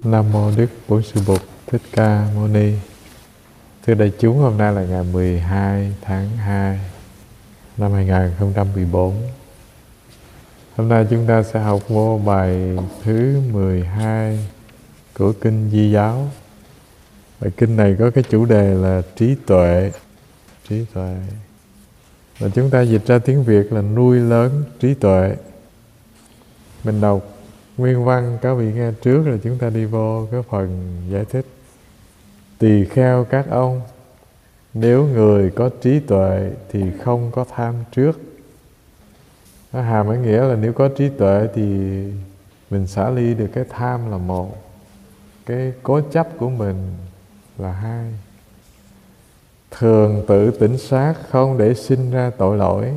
Nam mô Đức Bổn Sư Bụt Thích Ca Mâu Ni. Thưa đại chúng, hôm nay là ngày 12 tháng 2 năm 2014. Hôm nay chúng ta sẽ học vô bài thứ 12 của kinh Di Giáo. Bài kinh này có cái chủ đề là trí tuệ. Trí tuệ. Và chúng ta dịch ra tiếng Việt là nuôi lớn trí tuệ. Mình đọc nguyên văn các vị nghe trước rồi chúng ta đi vô cái phần giải thích. Tỳ kheo các ông, nếu người có trí tuệ thì không có tham trước. Nó hàm ý nghĩa là nếu có trí tuệ thì mình xả ly được cái tham là một, cái cố chấp của mình là hai. Thường tự tỉnh sát không để sinh ra tội lỗi.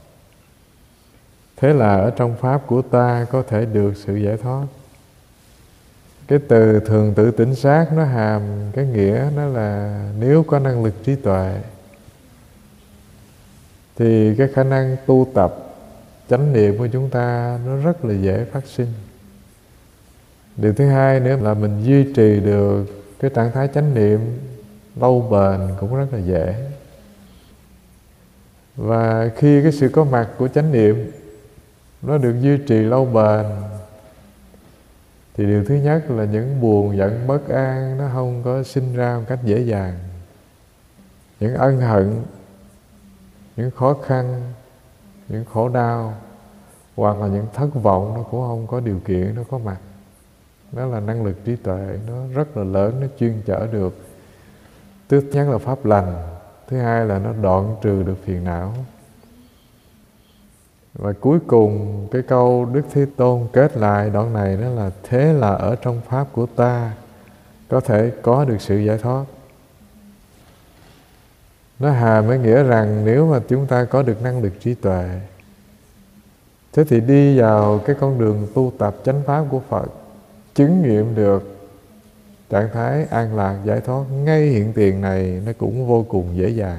Thế là ở trong pháp của ta có thể được sự giải thoát. Cái từ thường tự tỉnh sát nó hàm cái nghĩa đó là nếu có năng lực trí tuệ thì cái khả năng tu tập chánh niệm của chúng ta nó rất là dễ phát sinh. Điều thứ hai nữa là mình duy trì được cái trạng thái chánh niệm lâu bền cũng rất là dễ. Và khi cái sự có mặt của chánh niệm nó được duy trì lâu bền thì điều thứ nhất là những buồn giận bất an nó không có sinh ra một cách dễ dàng. Những ân hận, những khó khăn, những khổ đau hoặc là những thất vọng nó cũng không có điều kiện nó có mặt. Đó là năng lực trí tuệ nó rất là lớn, nó chuyên chở được. Thứ nhất là pháp lành, thứ hai là nó đoạn trừ được phiền não. Và cuối cùng cái câu Đức Thế Tôn kết lại đoạn này đó là thế là ở trong pháp của ta có thể có được sự giải thoát. Nó hàm ý nghĩa rằng nếu mà chúng ta có được năng lực trí tuệ, thế thì đi vào cái con đường tu tập chánh pháp của Phật, chứng nghiệm được trạng thái an lạc giải thoát ngay hiện tiền này nó cũng vô cùng dễ dàng.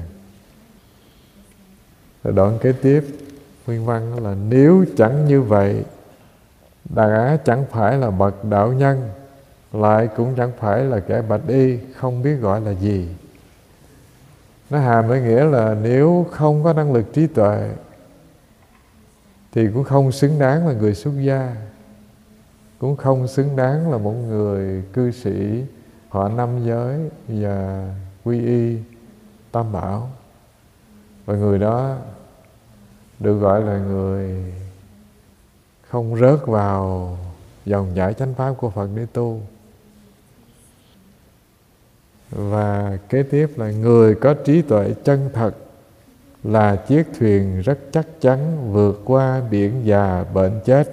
Rồi đoạn kế tiếp nguyên văn đó là nếu chẳng như vậy, đã chẳng phải là bậc đạo nhân, lại cũng chẳng phải là kẻ bạch y, không biết gọi là gì. Nó hàm ý nghĩa là nếu không có năng lực trí tuệ thì cũng không xứng đáng là người xuất gia, cũng không xứng đáng là một người cư sĩ họ năm giới và quy y tam bảo. Và người đó được gọi là người không rớt vào dòng chảy chánh pháp của Phật để tu. Và kế tiếp là người có trí tuệ chân thật là chiếc thuyền rất chắc chắn vượt qua biển già bệnh chết.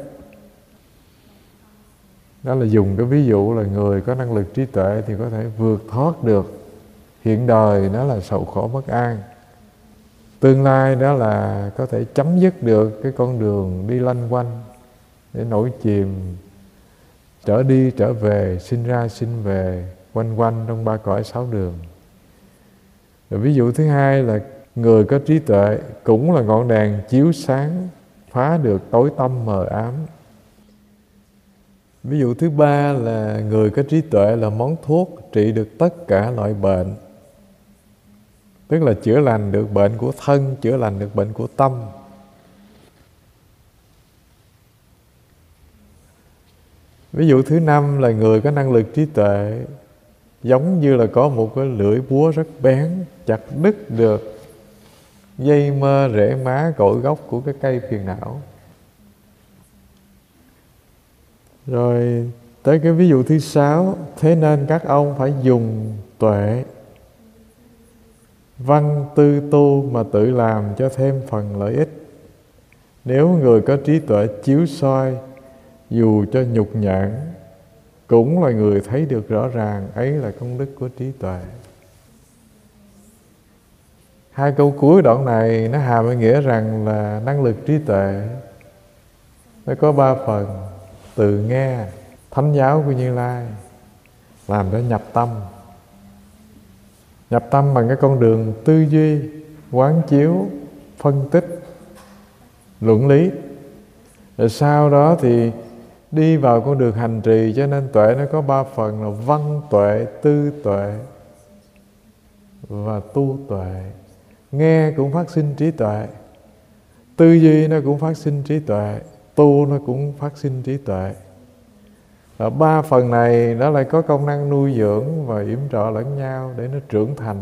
Đó là dùng cái ví dụ là người có năng lực trí tuệ thì có thể vượt thoát được hiện đời đó là sầu khổ bất an. Tương lai đó là có thể chấm dứt được cái con đường đi lanh quanh để nổi chìm, trở đi trở về, sinh ra sinh về, quanh quanh trong ba cõi sáu đường. Rồi ví dụ thứ hai là người có trí tuệ cũng là ngọn đèn chiếu sáng, phá được tối tăm mờ ám. Ví dụ thứ ba là người có trí tuệ là món thuốc trị được tất cả loại bệnh. Tức là chữa lành được bệnh của thân, chữa lành được bệnh của tâm. Ví dụ thứ năm là người có năng lực trí tuệ giống như là có một cái lưỡi búa rất bén, chặt đứt được dây mơ rễ má cội gốc của cái cây phiền não. Rồi tới cái ví dụ thứ sáu, thế nên các ông phải dùng tuệ văn tư tu mà tự làm cho thêm phần lợi ích. Nếu người có trí tuệ chiếu soi, dù cho nhục nhãn, cũng là người thấy được rõ ràng ấy là công đức của trí tuệ. Hai câu cuối đoạn này nó hàm ý nghĩa rằng là năng lực trí tuệ nó có ba phần: từ nghe thánh giáo của Như Lai, làm cho nhập tâm. Nhập tâm bằng cái con đường tư duy, quán chiếu, phân tích, luận lý. Rồi sau đó thì đi vào con đường hành trì, cho nên tuệ nó có 3 phần là văn tuệ, tư tuệ và tu tuệ. Nghe cũng phát sinh trí tuệ, tư duy nó cũng phát sinh trí tuệ, tu nó cũng phát sinh trí tuệ. Và 3 phần này nó lại có công năng nuôi dưỡng và yểm trợ lẫn nhau để nó trưởng thành.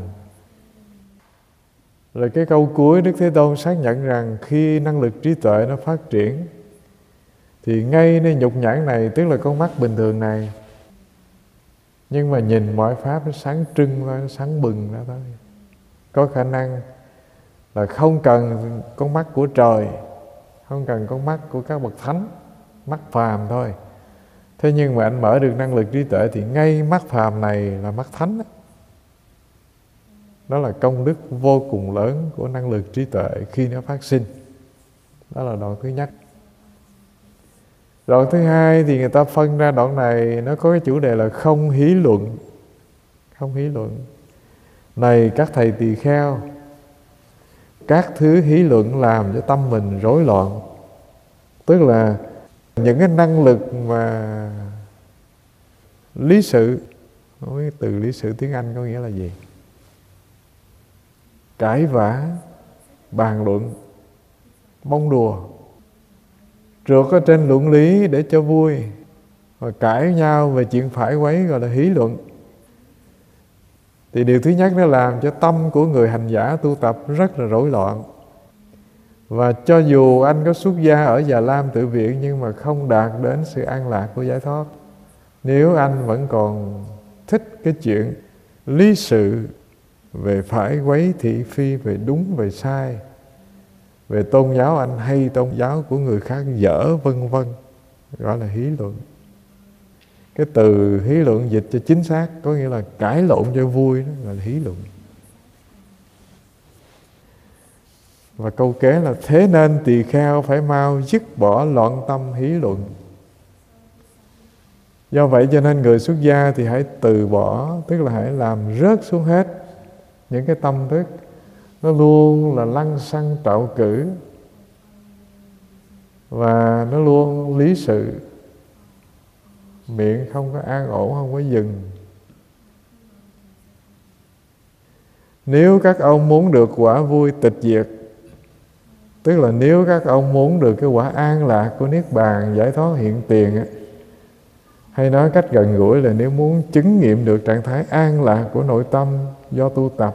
Rồi cái câu cuối Đức Thế Tôn xác nhận rằng khi năng lực trí tuệ nó phát triển thì ngay nơi nhục nhãn này, tức là con mắt bình thường này, nhưng mà nhìn mọi pháp nó sáng trưng và nó sáng bừng ra thôi. Có khả năng là không cần con mắt của trời, không cần con mắt của các bậc thánh, mắt phàm thôi. Thế nhưng mà anh mở được năng lực trí tuệ thì ngay mắt phàm này là mắt thánh đó. Đó là công đức vô cùng lớn của năng lực trí tuệ khi nó phát sinh. Đó là đoạn thứ nhất. Đoạn thứ hai thì người ta phân ra đoạn này nó có cái chủ đề là không hí luận. Không hí luận. Này các thầy tỳ kheo, các thứ hí luận làm cho tâm mình rối loạn. Tức là những cái năng lực mà lý sự, không biết từ lý sự tiếng Anh có nghĩa là gì? Cãi vã, bàn luận, bông đùa, trượt ở trên luận lý để cho vui, và cãi nhau về chuyện phải quấy gọi là hí luận. Thì điều thứ nhất nó làm cho tâm của người hành giả tu tập rất là rối loạn. Và cho dù anh có xuất gia ở Già Lam Tự Viện nhưng mà không đạt đến sự an lạc của giải thoát, nếu anh vẫn còn thích cái chuyện lý sự về phải quấy thị phi, về đúng về sai, về tôn giáo anh hay tôn giáo của người khác dở, vân vân, gọi là hí luận. Cái từ hí luận dịch cho chính xác có nghĩa là cãi lộn cho vui, đó gọi là hí luận. Và câu kế là thế nên tỳ kheo phải mau dứt bỏ loạn tâm hí luận. Do vậy cho nên người xuất gia thì hãy từ bỏ, tức là hãy làm rớt xuống hết những cái tâm thức nó luôn là lăng xăng trạo cử, và nó luôn lý sự, miệng không có an ổn, không có dừng. Nếu các ông muốn được quả vui tịch diệt, tức là nếu các ông muốn được cái quả an lạc của Niết Bàn, giải thoát hiện tiền á, hay nói cách gần gũi là nếu muốn chứng nghiệm được trạng thái an lạc của nội tâm do tu tập,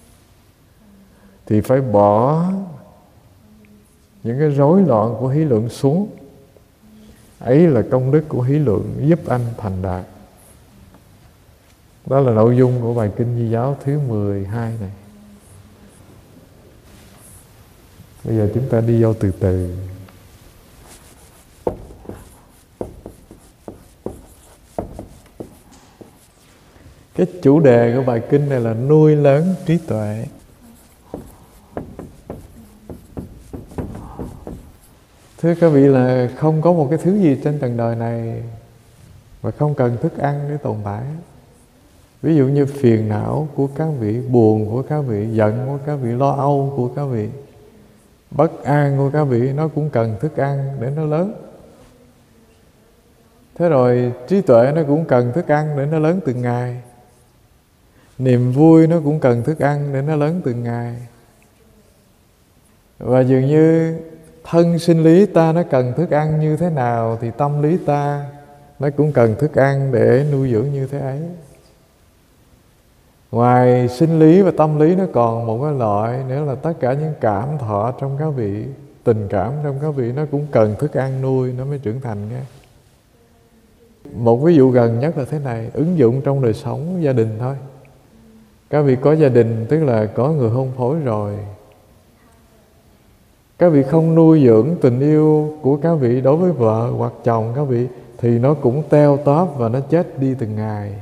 thì phải bỏ những cái rối loạn của hí luận xuống. Ấy là công đức của hí luận giúp anh thành đạt. Đó là nội dung của bài Kinh Di Giáo thứ 12 này. Bây giờ chúng ta đi vô từ từ. Cái chủ đề của bài kinh này là nuôi lớn trí tuệ. Thưa các vị, là không có một cái thứ gì trên trần đời này mà không cần thức ăn để tồn tại. Ví dụ như phiền não của các vị, buồn của các vị, giận của các vị, lo âu của các vị, bất an của các vị, nó cũng cần thức ăn để nó lớn. Thế rồi trí tuệ nó cũng cần thức ăn để nó lớn từng ngày. Niềm vui nó cũng cần thức ăn để nó lớn từng ngày. Và dường như thân sinh lý ta nó cần thức ăn như thế nào thì tâm lý ta nó cũng cần thức ăn để nuôi dưỡng như thế ấy. Ngoài sinh lý và tâm lý nó còn một cái loại nữa là tất cả những cảm thọ trong các vị, tình cảm trong các vị, nó cũng cần thức ăn nuôi nó mới trưởng thành nha. Một ví dụ gần nhất là thế này, ứng dụng trong đời sống gia đình thôi. Các vị có gia đình, tức là có người hôn phối rồi. Các vị không nuôi dưỡng tình yêu của các vị đối với vợ hoặc chồng các vị, thì nó cũng teo tóp và nó chết đi từng ngày.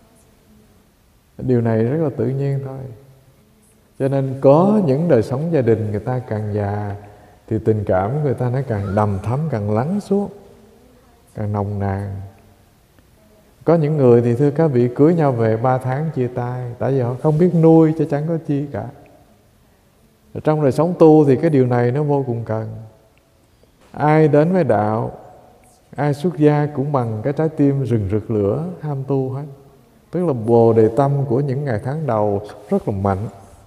Điều này rất là tự nhiên thôi. Cho nên có những đời sống gia đình người ta càng già thì tình cảm của người ta nó càng đầm thắm, càng lắng xuống, càng nồng nàn. Có những người thì thưa các vị cưới nhau về 3 tháng chia tay, tại vì họ không biết nuôi chứ chẳng có chi cả. Trong đời sống tu thì cái điều này nó vô cùng cần. Ai đến với đạo, Ai xuất gia cũng bằng cái trái tim rừng rực lửa ham tu hết. Tức là bồ đề tâm của những ngày tháng đầu rất là mạnh.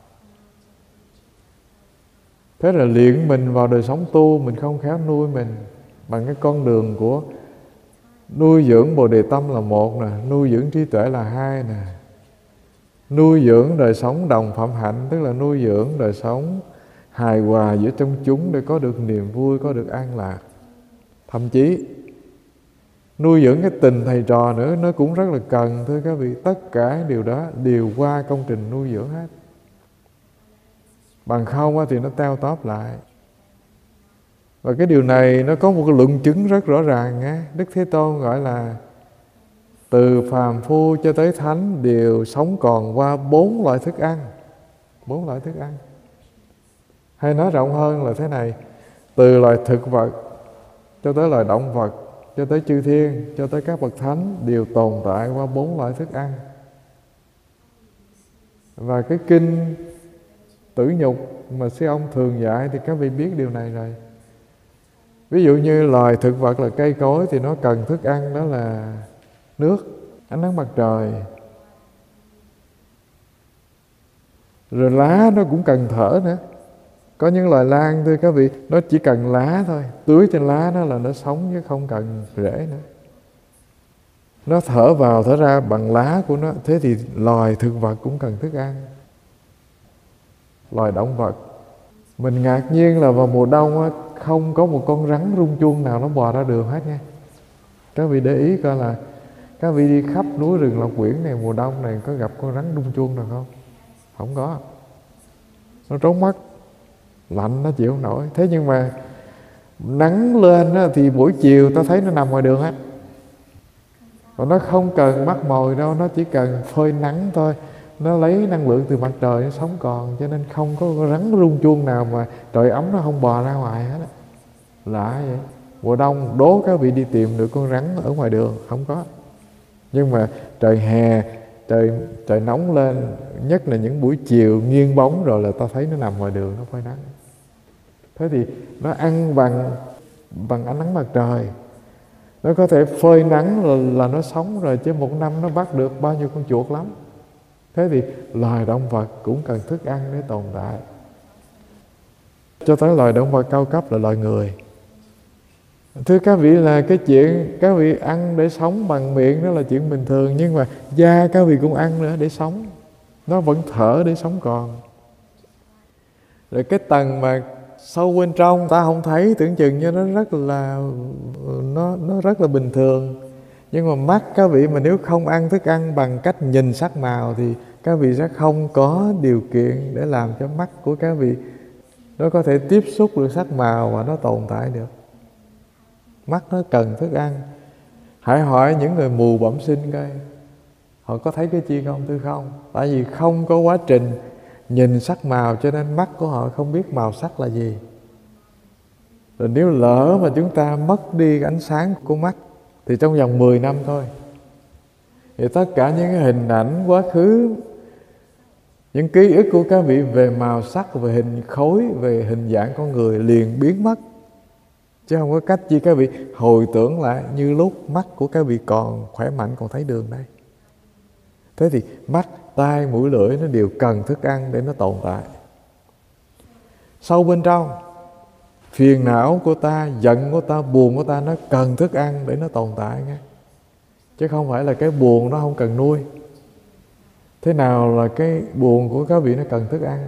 Thế là luyện mình vào đời sống tu, mình không khéo nuôi mình bằng cái con đường của nuôi dưỡng bồ đề tâm là một nè, nuôi dưỡng trí tuệ là hai nè, nuôi dưỡng đời sống đồng phạm hạnh, tức là nuôi dưỡng đời sống hài hòa giữa trong chúng để có được niềm vui, có được an lạc. Thậm chí nuôi dưỡng cái tình thầy trò nữa, nó cũng rất là cần, thưa các vị. Tất cả điều đó đều qua công trình nuôi dưỡng hết. Bằng không thì nó teo tóp lại. Và cái điều này nó có một cái luận chứng rất rõ ràng nghe. Đức Thế Tôn gọi là từ phàm phu cho tới thánh đều sống còn qua 4 loại thức ăn. 4 loại thức ăn. Hay nói rộng hơn là thế này, từ loài thực vật cho tới loài động vật, cho tới chư thiên, cho tới các bậc thánh đều tồn tại qua 4 loại thức ăn. Và cái kinh Tử Nhục mà sư ông thường dạy thì các vị biết điều này rồi. Ví dụ như loài thực vật là cây cối thì nó cần thức ăn đó là nước, ánh nắng mặt trời. Rồi lá nó cũng cần thở nữa. Có những loài lan thưa các vị, nó chỉ cần lá thôi, tưới trên lá nó là nó sống chứ không cần rễ nữa. Nó thở vào thở ra bằng lá của nó. Thế thì loài thực vật cũng cần thức ăn. Loài động vật, mình ngạc nhiên là vào mùa đông không có một con rắn rung chuông nào nó bò ra đường hết nha. Các vị để ý coi là các vị đi khắp núi rừng Lộc Quyển này mùa đông này có gặp con rắn rung chuông nào không? Không có. Nó trốn mất, lạnh nó chịu không nổi. Thế nhưng mà nắng lên thì buổi chiều ta thấy nó nằm ngoài đường hết. Và nó không cần bắt mồi đâu, nó chỉ cần phơi nắng thôi. Nó lấy năng lượng từ mặt trời nó sống còn, cho nên không có rắn rung chuông nào mà trời ấm nó không bò ra ngoài hết. Lạ vậy. Mùa đông đố các vị đi tìm được con rắn ở ngoài đường, không có. Nhưng mà trời hè, trời nóng lên, nhất là những buổi chiều nghiêng bóng rồi là ta thấy nó nằm ngoài đường, nó phơi nắng. Thế thì nó ăn bằng ánh nắng mặt trời. Nó có thể phơi nắng là nó sống rồi, chứ một năm nó bắt được bao nhiêu con chuột lắm. Thế thì loài động vật cũng cần thức ăn để tồn tại. Cho tới loài động vật cao cấp là loài người. Thưa các vị, là cái chuyện các vị ăn để sống bằng miệng đó là chuyện bình thường. Nhưng mà da các vị cũng ăn nữa để sống. Nó vẫn thở để sống còn. Rồi cái tầng mà sâu bên trong ta không thấy, tưởng chừng như nó rất là bình thường. Nhưng mà mắt các vị mà nếu không ăn thức ăn bằng cách nhìn sắc màu thì các vị sẽ không có điều kiện để làm cho mắt của các vị nó có thể tiếp xúc được sắc màu và nó tồn tại được. Mắt nó cần thức ăn. Hãy hỏi những người mù bẩm sinh coi, họ có thấy cái chi không? Thưa không. Tại vì không có quá trình nhìn sắc màu cho nên mắt của họ không biết màu sắc là gì. Rồi nếu lỡ mà chúng ta mất đi ánh sáng của mắt thì trong vòng 10 năm thôi thì tất cả những cái hình ảnh quá khứ, những ký ức của các vị về màu sắc, về hình khối, về hình dạng con người liền biến mất. Chứ không có cách chi các vị hồi tưởng lại như lúc mắt của các vị còn khỏe mạnh, còn thấy đường đây. Thế thì mắt, tai, mũi, lưỡi nó đều cần thức ăn để nó tồn tại. Sâu bên trong, phiền não của ta, giận của ta, buồn của ta nó cần thức ăn để nó tồn tại nghe. Chứ không phải là cái buồn nó không cần nuôi. Thế nào là cái buồn của các vị nó cần thức ăn?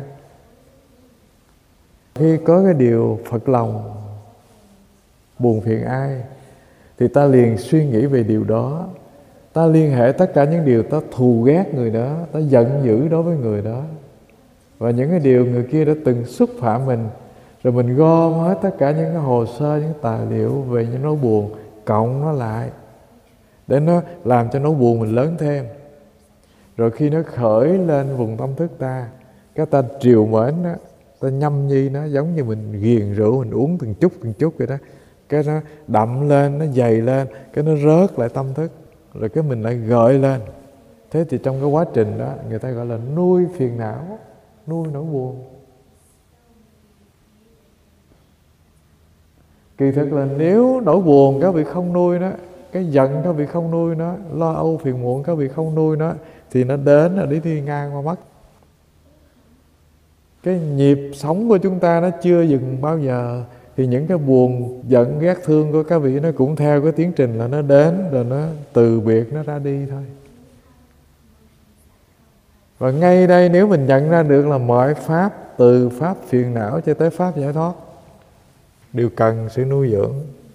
Khi có cái điều phật lòng, buồn phiền ai thì ta liền suy nghĩ về điều đó. Ta liên hệ tất cả những điều ta thù ghét người đó, ta giận dữ đối với người đó, và những cái điều người kia đã từng xúc phạm mình. Rồi mình gom hết tất cả những cái hồ sơ, những tài liệu về những nỗi buồn, cộng nó lại để nó làm cho nỗi buồn mình lớn thêm. Rồi khi nó khởi lên vùng tâm thức ta, cái ta triều mến đó, ta nhâm nhi nó, giống như mình ghiền rượu, mình uống từng chút vậy đó. Cái nó đậm lên, nó dày lên, cái nó rớt lại tâm thức, rồi cái mình lại gợi lên. Thế thì trong cái quá trình đó người ta gọi là nuôi phiền não, nuôi nỗi buồn. Kỳ thực là nếu nỗi buồn các vị không nuôi nó, cái giận các vị không nuôi nó, lo âu phiền muộn các vị không nuôi nó, thì nó đến là đi ngang qua mất. Cái nhịp sống của chúng ta nó chưa dừng bao giờ, thì những cái buồn giận ghét thương của các vị nó cũng theo cái tiến trình là nó đến rồi nó từ biệt, nó ra đi thôi. Và ngay đây nếu mình nhận ra được là mọi pháp, từ pháp phiền não cho tới pháp giải thoát, đều cần sự nuôi dưỡng.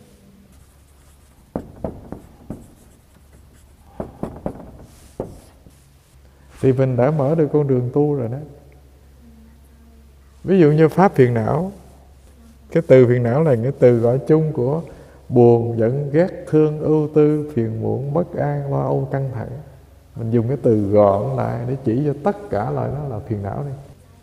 Thì mình đã mở được con đường tu rồi đó. Ví dụ như pháp phiền não, cái từ phiền não là cái từ gọi chung của buồn, giận, ghét, thương, ưu tư, phiền muộn, bất an, lo âu, căng thẳng. Mình dùng cái từ gọn lại để chỉ cho tất cả loại nó là phiền não đi.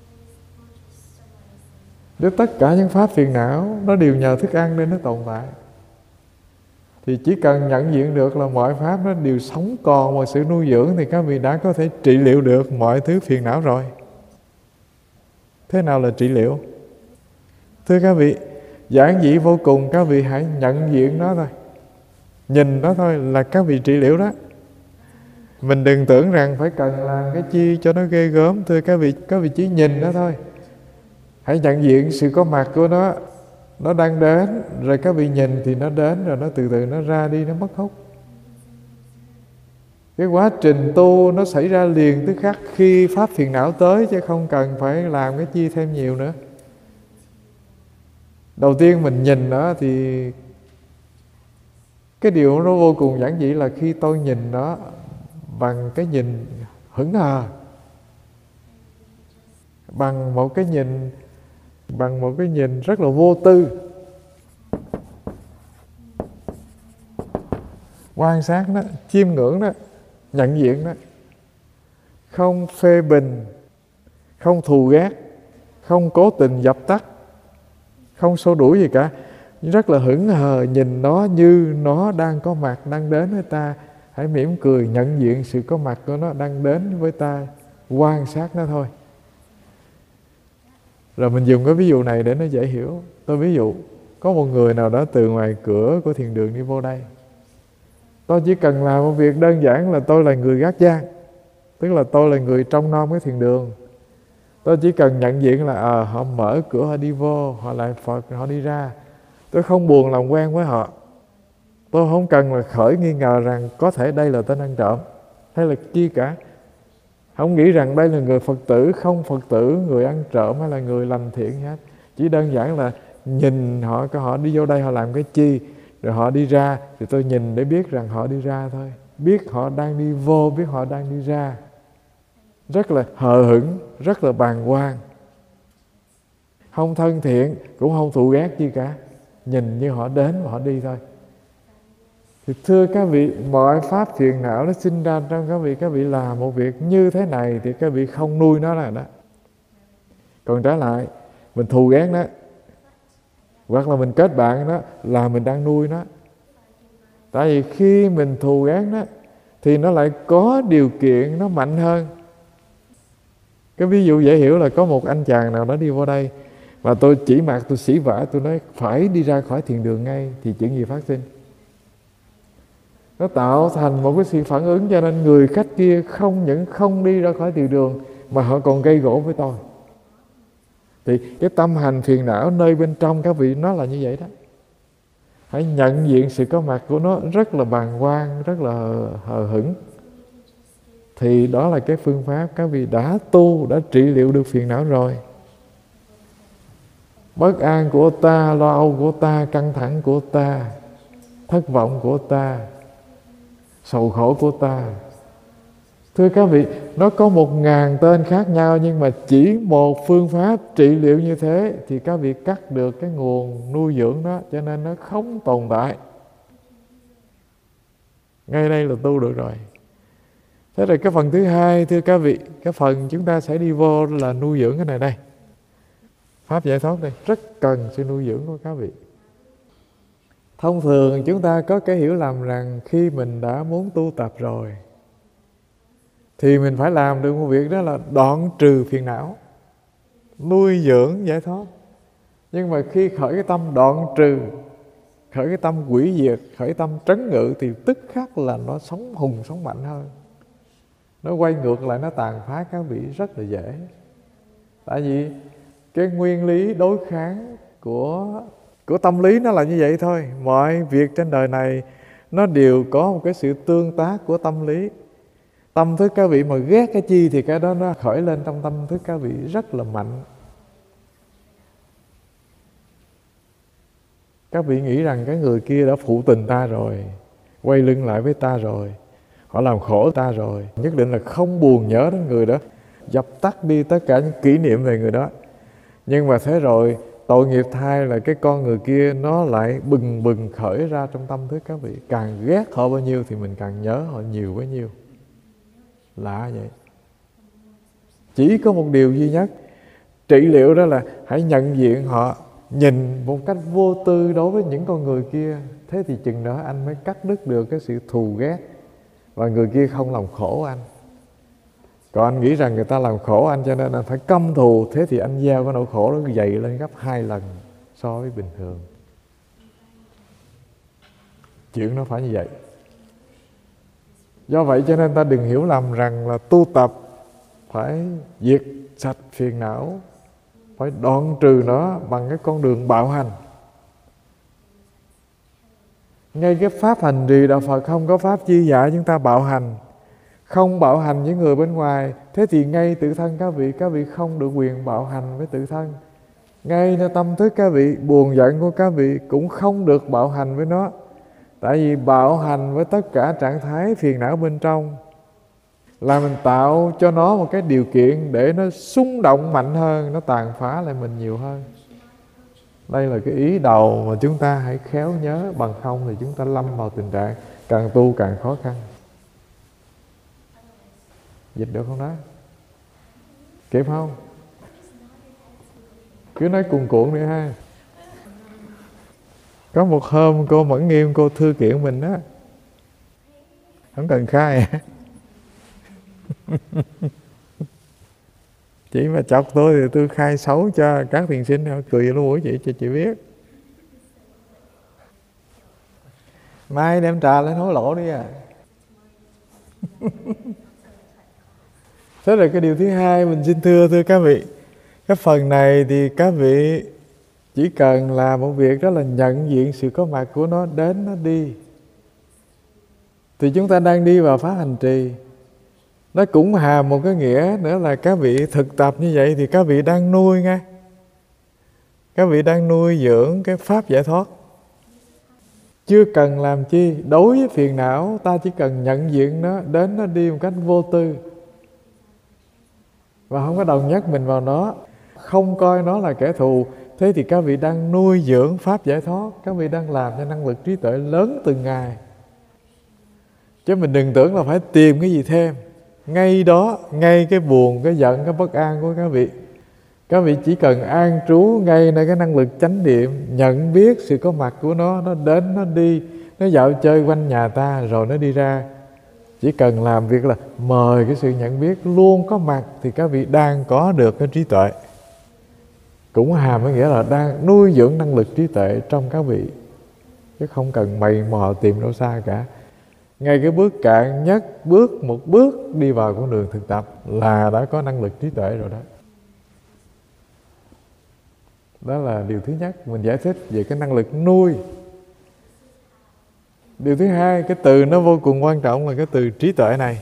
Nếu tất cả những pháp phiền não nó đều nhờ thức ăn nên nó tồn tại, thì chỉ cần nhận diện được là mọi pháp nó đều sống còn và sự nuôi dưỡng, thì các vị đã có thể trị liệu được mọi thứ phiền não rồi. Thế nào là trị liệu? Thưa các vị, giản dị vô cùng, các vị hãy nhận diện nó thôi. Nhìn nó thôi là các vị trị liệu đó. Mình đừng tưởng rằng phải cần làm cái chi cho nó ghê gớm. Thưa các vị chỉ nhìn nó thôi. Hãy nhận diện sự có mặt của nó đang đến, rồi các vị nhìn thì nó đến, rồi nó từ từ nó ra đi, nó mất hút. Cái quá trình tu nó xảy ra liền tức khắc khi pháp phiền não tới, chứ không cần phải làm cái chi thêm nhiều nữa. Đầu tiên mình nhìn nó thì cái điều nó vô cùng giản dị là khi tôi nhìn nó bằng cái nhìn hững hờ, bằng một cái nhìn rất là vô tư, quan sát nó, chiêm ngưỡng nó, nhận diện nó, không phê bình, không thù ghét, không cố tình dập tắt, không xô đuổi gì cả, rất là hững hờ nhìn nó như nó đang có mặt, đang đến với ta. Hãy mỉm cười nhận diện sự có mặt của nó đang đến với ta, quan sát nó thôi. Rồi mình dùng cái ví dụ này để nó dễ hiểu. Tôi ví dụ, có một người nào đó từ ngoài cửa của thiền đường đi vô đây. Tôi chỉ cần làm một việc đơn giản là tôi là người gác gian, tức là tôi là người trông nom cái thiền đường. Tôi chỉ cần nhận diện là họ mở cửa, họ đi vô, họ lại Phật, họ đi ra. Tôi không buồn làm quen với họ. Tôi không cần là khởi nghi ngờ rằng có thể đây là tên ăn trộm hay là chi cả. Không nghĩ rằng đây là người Phật tử, không Phật tử, người ăn trộm hay là người lành thiện hết. Chỉ đơn giản là nhìn họ đi vô đây họ làm cái chi, rồi họ đi ra thì tôi nhìn để biết rằng họ đi ra thôi. Biết họ đang đi vô, biết họ đang đi ra. Rất là hờ hững, rất là bàng hoàng. Không thân thiện, cũng không thù ghét gì cả. Nhìn như họ đến và họ đi thôi. Thì thưa các vị, mọi pháp phiền não nó sinh ra trong các vị làm một việc như thế này thì các vị không nuôi nó là đó. Còn trở lại, mình thù ghét nó, hoặc là mình kết bạn nó, là mình đang nuôi nó. Tại vì khi mình thù ghét nó thì nó lại có điều kiện nó mạnh hơn. Cái ví dụ dễ hiểu là có một anh chàng nào đó đi vô đây và tôi chỉ mặt, tôi xỉ vả, tôi nói phải đi ra khỏi thiền đường ngay, thì chuyện gì phát sinh? Nó tạo thành một cái sự phản ứng, cho nên người khách kia không những không đi ra khỏi thiền đường mà họ còn gây gổ với tôi. Thì cái tâm hành phiền não nơi bên trong các vị nó là như vậy đó. Hãy nhận diện sự có mặt của nó rất là bàng hoàng, rất là hờ hững. Thì đó là cái phương pháp các vị đã tu, đã trị liệu được phiền não rồi. Bất an của ta, lo âu của ta, căng thẳng của ta, thất vọng của ta, sầu khổ của ta. Thưa các vị, nó có 1000 tên khác nhau, nhưng mà chỉ một phương pháp trị liệu như thế thì các vị cắt được cái nguồn nuôi dưỡng đó, cho nên nó không tồn tại. Ngay đây là tu được rồi. Thế rồi cái phần thứ hai, thưa các vị, cái phần chúng ta sẽ đi vô là nuôi dưỡng cái này đây. Pháp giải thoát đây, rất cần sự nuôi dưỡng của các vị. Thông thường chúng ta có cái hiểu lầm rằng khi mình đã muốn tu tập rồi thì mình phải làm được một việc, đó là đoạn trừ phiền não, nuôi dưỡng giải thoát. Nhưng mà khi khởi cái tâm đoạn trừ khởi cái tâm quỷ diệt, khởi tâm trấn ngự, thì tức khắc là nó sống hùng, sống mạnh hơn. Nó quay ngược lại, nó tàn phá các vị rất là dễ. Tại vì cái nguyên lý đối kháng của tâm lý nó là như vậy thôi. Mọi việc trên đời này nó đều có một cái sự tương tác của tâm lý. Tâm thức các vị mà ghét cái chi thì cái đó nó khởi lên trong tâm thức các vị rất là mạnh. Các vị nghĩ rằng cái người kia đã phụ tình ta rồi, quay lưng lại với ta rồi, họ làm khổ ta rồi, nhất định là không buồn nhớ đến người đó, dập tắt đi tất cả những kỷ niệm về người đó. Nhưng mà thế rồi tội nghiệp thay là cái con người kia nó lại bừng bừng khởi ra trong tâm thức các vị. Càng ghét họ bao nhiêu thì mình càng nhớ họ nhiều bấy nhiêu. Lạ vậy. Chỉ có một điều duy nhất trị liệu, đó là hãy nhận diện họ, nhìn một cách vô tư đối với những con người kia. Thế thì chừng đó anh mới cắt đứt được cái sự thù ghét, và người kia không làm khổ anh. Còn anh nghĩ rằng người ta làm khổ anh cho nên anh phải căm thù, thế thì anh gieo cái nỗi khổ đó dày lên gấp 2 lần so với bình thường. Chuyện nó phải như vậy. Do vậy cho nên ta đừng hiểu lầm rằng là tu tập phải diệt sạch phiền não, phải đoạn trừ nó bằng cái con đường bạo hành. Ngay cái pháp hành trì đạo Phật không có pháp chi dạy chúng ta bạo hành. Không bạo hành với người bên ngoài. Thế thì ngay tự thân các vị không được quyền bạo hành với tự thân. Ngayในtâm thức các vị, buồn giận của các vị cũng không được bạo hành với nó. Tại vì bạo hành với tất cả trạng thái phiền não bên trong là mình tạo cho nó một cái điều kiện để nó xung động mạnh hơn, nó tàn phá lại mình nhiều hơn. Đây là cái ý đầu mà chúng ta hãy khéo nhớ, bằng không thì chúng ta lâm vào tình trạng càng tu càng khó khăn. Dịch được không đó? Kịp không? Cứ nói cuồn cuộn đi ha. Có một hôm cô Mẫn Nghiêm, cô thư kiện mình đó, không cần khai. Chị mà chọc tôi thì tôi khai xấu cho các thiền sinh, họ cười vô mũi chị cho chị biết. Mai đem trà lên hối lộ đi à. Thế là cái điều thứ hai mình xin thưa các vị, cái phần này thì các vị chỉ cần làm một việc, đó là nhận diện sự có mặt của nó đến nó đi. Thì chúng ta đang đi vào pháp hành trì. Nó cũng hàm một cái nghĩa nữa là các vị thực tập như vậy thì các vị đang nuôi nghe. Các vị đang nuôi dưỡng cái pháp giải thoát. Chưa cần làm chi. Đối với phiền não ta chỉ cần nhận diện nó đến nó đi một cách vô tư, và không có đồng nhất mình vào nó, không coi nó là kẻ thù. Thế thì các vị đang nuôi dưỡng pháp giải thoát. Các vị đang làm cho năng lực trí tuệ lớn từng ngày. Chứ mình đừng tưởng là phải tìm cái gì thêm. Ngay đó, ngay cái buồn, cái giận, cái bất an của các vị chỉ cần an trú ngay nơi cái năng lực chánh niệm, nhận biết sự có mặt của nó đến, nó đi, nó dạo chơi quanh nhà ta rồi nó đi ra. Chỉ cần làm việc là mời cái sự nhận biết luôn có mặt thì các vị đang có được cái trí tuệ. Cũng hàm có nghĩa là đang nuôi dưỡng năng lực trí tuệ trong các vị, chứ không cần mày mò tìm đâu xa cả. Ngay cái bước cạn nhất, một bước đi vào con đường thực tập là đã có năng lực trí tuệ rồi đó. Đó là điều thứ nhất mình giải thích về cái năng lực nuôi. Điều thứ hai, cái từ nó vô cùng quan trọng là cái từ trí tuệ này.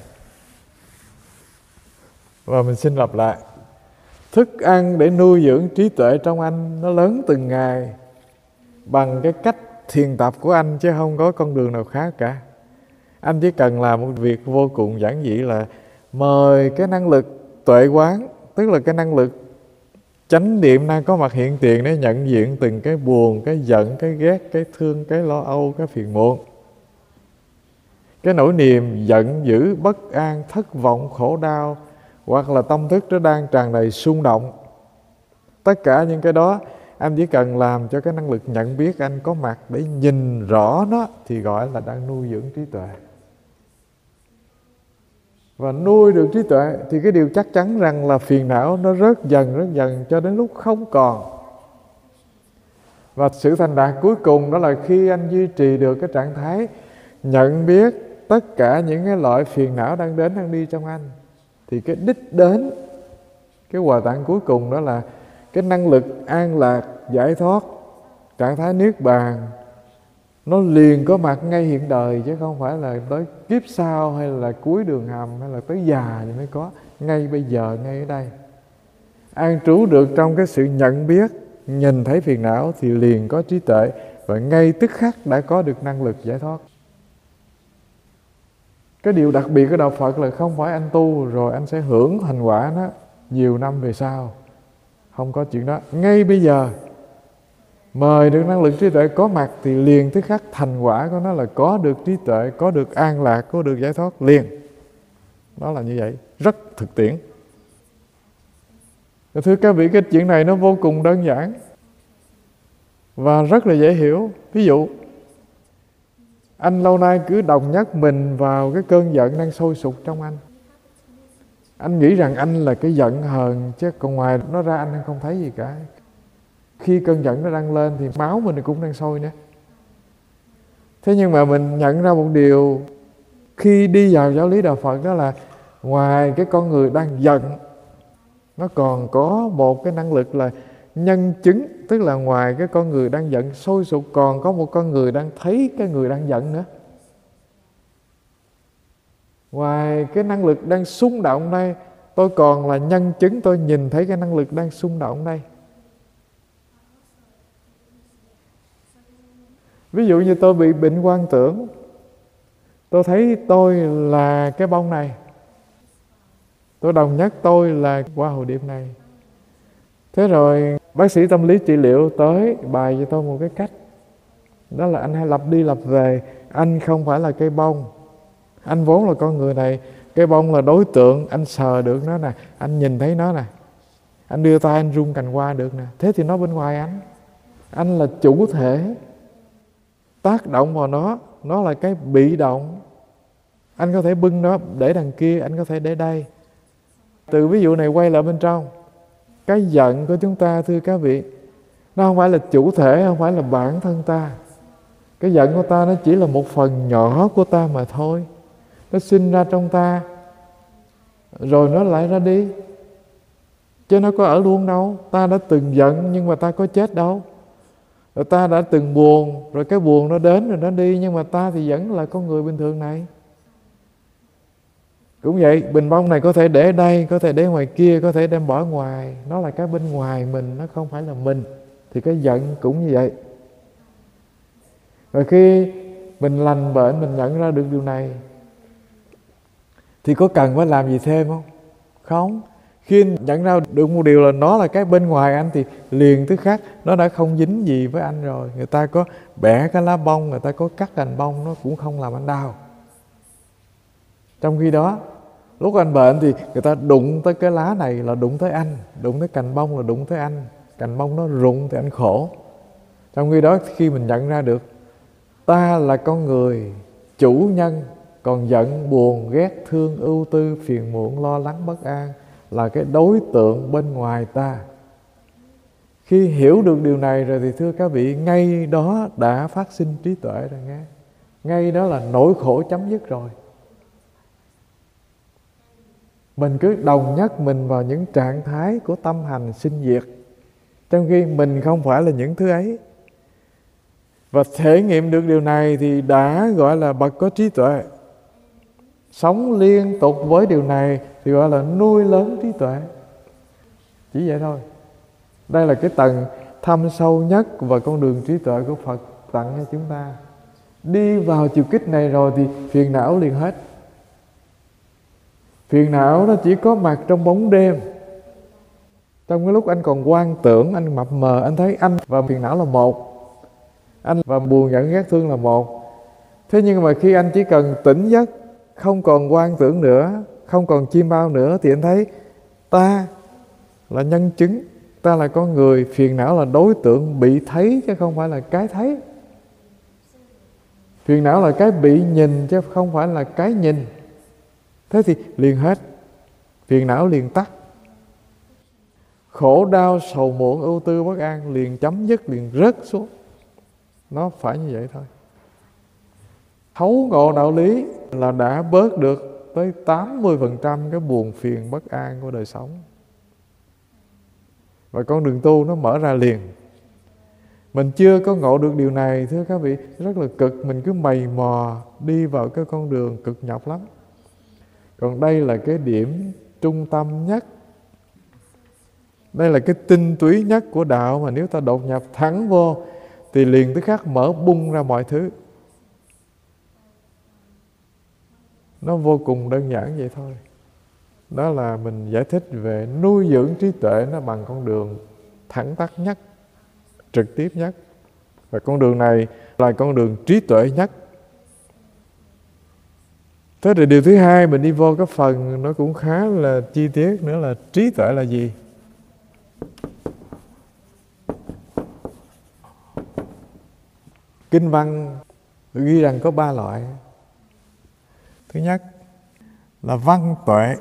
Và mình xin lặp lại. Thức ăn để nuôi dưỡng trí tuệ trong anh nó lớn từng ngày bằng cái cách thiền tập của anh, chứ không có con đường nào khác cả. Anh chỉ cần làm một việc vô cùng giản dị là mời cái năng lực tuệ quán, tức là cái năng lực chánh niệm đang có mặt hiện tiền để nhận diện từng cái buồn, cái giận, cái ghét, cái thương, cái lo âu, cái phiền muộn. Cái nỗi niềm giận dữ, bất an, thất vọng, khổ đau, hoặc là tâm thức nó đang tràn đầy xung động. Tất cả những cái đó anh chỉ cần làm cho cái năng lực nhận biết anh có mặt để nhìn rõ nó thì gọi là đang nuôi dưỡng trí tuệ. Và nuôi được trí tuệ thì cái điều chắc chắn rằng là phiền não nó rớt dần cho đến lúc không còn. Và sự thành đạt cuối cùng đó là khi anh duy trì được cái trạng thái nhận biết tất cả những cái loại phiền não đang đến đang đi trong anh, thì cái đích đến, cái quà tặng cuối cùng đó là cái năng lực an lạc, giải thoát, trạng thái niết bàn. Nó liền có mặt ngay hiện đời, chứ không phải là tới kiếp sau hay là cuối đường hầm hay là tới già thì mới có. Ngay bây giờ, ngay ở đây, an trú được trong cái sự nhận biết, nhìn thấy phiền não thì liền có trí tuệ, và ngay tức khắc đã có được năng lực giải thoát. Cái điều đặc biệt của đạo Phật là không phải anh tu rồi anh sẽ hưởng thành quả nó nhiều năm về sau. Không có chuyện đó. Ngay bây giờ mời được năng lực trí tuệ có mặt thì liền tức khắc thành quả của nó là có được trí tuệ, có được an lạc, có được giải thoát liền. Đó là như vậy, rất thực tiễn. Thưa các vị, cái chuyện này nó vô cùng đơn giản và rất là dễ hiểu. Ví dụ, anh lâu nay cứ đồng nhất mình vào cái cơn giận đang sôi sục trong anh. Anh nghĩ rằng anh là cái giận hờn, chứ còn ngoài nó ra anh không thấy gì cả. Khi cơn giận nó đang lên thì máu mình cũng đang sôi nữa. Thế nhưng mà mình nhận ra một điều khi đi vào giáo lý đạo Phật, đó là ngoài cái con người đang giận, nó còn có một cái năng lực là nhân chứng. Tức là ngoài cái con người đang giận sôi sục, còn có một con người đang thấy cái người đang giận nữa. Ngoài cái năng lực đang xung động đây, tôi còn là nhân chứng, tôi nhìn thấy cái năng lực đang xung động đây. Ví dụ như tôi bị bệnh hoang tưởng, tôi thấy tôi là cái bông này, tôi đồng nhất tôi là hoa hồ điệp này. Thế rồi bác sĩ tâm lý trị liệu tới bài cho tôi một cái cách, đó là anh hãy lặp đi lặp về, anh không phải là cây bông, anh vốn là con người này. Cây bông là đối tượng, anh sờ được nó nè, anh nhìn thấy nó nè, anh đưa tay anh rung cành hoa được nè. Thế thì nó bên ngoài anh là chủ thể tác động vào nó là cái bị động. Anh có thể bưng nó để đằng kia, anh có thể để đây. Từ ví dụ này quay lại bên trong, cái giận của chúng ta, thưa các vị, nó không phải là chủ thể, không phải là bản thân ta. Cái giận của ta nó chỉ là một phần nhỏ của ta mà thôi. Nó sinh ra trong ta, rồi nó lại ra đi, chứ nó có ở luôn đâu. Ta đã từng giận nhưng mà ta có chết đâu. Rồi ta đã từng buồn, rồi cái buồn nó đến rồi nó đi, nhưng mà ta thì vẫn là con người bình thường này. Cũng vậy, bình bông này có thể để đây, có thể để ngoài kia, có thể đem bỏ ngoài. Nó là cái bên ngoài mình, nó không phải là mình. Thì cái giận cũng như vậy. Rồi khi mình lành bệnh, mình nhận ra được điều này, thì có cần phải làm gì thêm không? Không. Khi nhận ra được một điều là nó là cái bên ngoài anh, thì liền tức khắc nó đã không dính gì với anh rồi. Người ta có bẻ cái lá bông, người ta có cắt cành bông, nó cũng không làm anh đau. Trong khi đó, lúc anh bệnh thì người ta đụng tới cái lá này là đụng tới anh, đụng tới cành bông là đụng tới anh. Cành bông nó rụng thì anh khổ. Trong khi đó, khi mình nhận ra được ta là con người, chủ nhân, còn giận, buồn, ghét, thương, ưu tư, phiền muộn, lo lắng, bất an là cái đối tượng bên ngoài ta. Khi hiểu được điều này rồi thì thưa các vị, ngay đó đã phát sinh trí tuệ rồi nghe. Ngay đó là nỗi khổ chấm dứt rồi. Mình cứ đồng nhất mình vào những trạng thái của tâm hành sinh diệt, trong khi mình không phải là những thứ ấy. Và thể nghiệm được điều này thì đã gọi là bậc có trí tuệ. Sống liên tục với điều này thì gọi là nuôi lớn trí tuệ. Chỉ vậy thôi. Đây là cái tầng thâm sâu nhất và con đường trí tuệ của Phật tặng cho chúng ta. Đi vào chiều kích này rồi thì phiền não liền hết. Phiền não nó chỉ có mặt trong bóng đêm. Trong cái lúc anh còn quan tưởng, anh mập mờ, anh thấy anh và phiền não là một, anh và buồn giận ghét thương là một. Thế nhưng mà khi anh chỉ cần tỉnh giấc, không còn quan tưởng nữa, không còn chiêm bao nữa, thì anh thấy ta là nhân chứng, ta là con người, phiền não là đối tượng bị thấy chứ không phải là cái thấy. Phiền não là cái bị nhìn chứ không phải là cái nhìn. Thế thì liền hết, phiền não liền tắt. khổ đau sầu muộn ưu tư bất an liền chấm dứt, liền rớt xuống. Nó phải như vậy thôi. Thấu ngộ đạo lý là đã bớt được tới 80% cái buồn phiền bất an của đời sống. Và con đường tu nó mở ra liền. Mình chưa có ngộ được điều này, thưa các vị, rất là cực. Mình cứ mày mò đi vào cái con đường cực nhọc lắm. Còn đây là cái điểm trung tâm nhất, đây là cái tinh túy nhất của đạo, mà nếu ta đột nhập thẳng vô thì liền tức khắc mở bung ra mọi thứ. Nó vô cùng đơn giản vậy thôi. Đó là mình giải thích về nuôi dưỡng trí tuệ nó bằng con đường thẳng tắp nhất, trực tiếp nhất. Và con đường này là con đường trí tuệ nhất. Thế thì điều thứ hai, mình đi vô cái phần nó cũng khá là chi tiết nữa là trí tuệ là gì? Kinh văn ghi rằng có 3 loại. Thứ nhất là văn tuệ,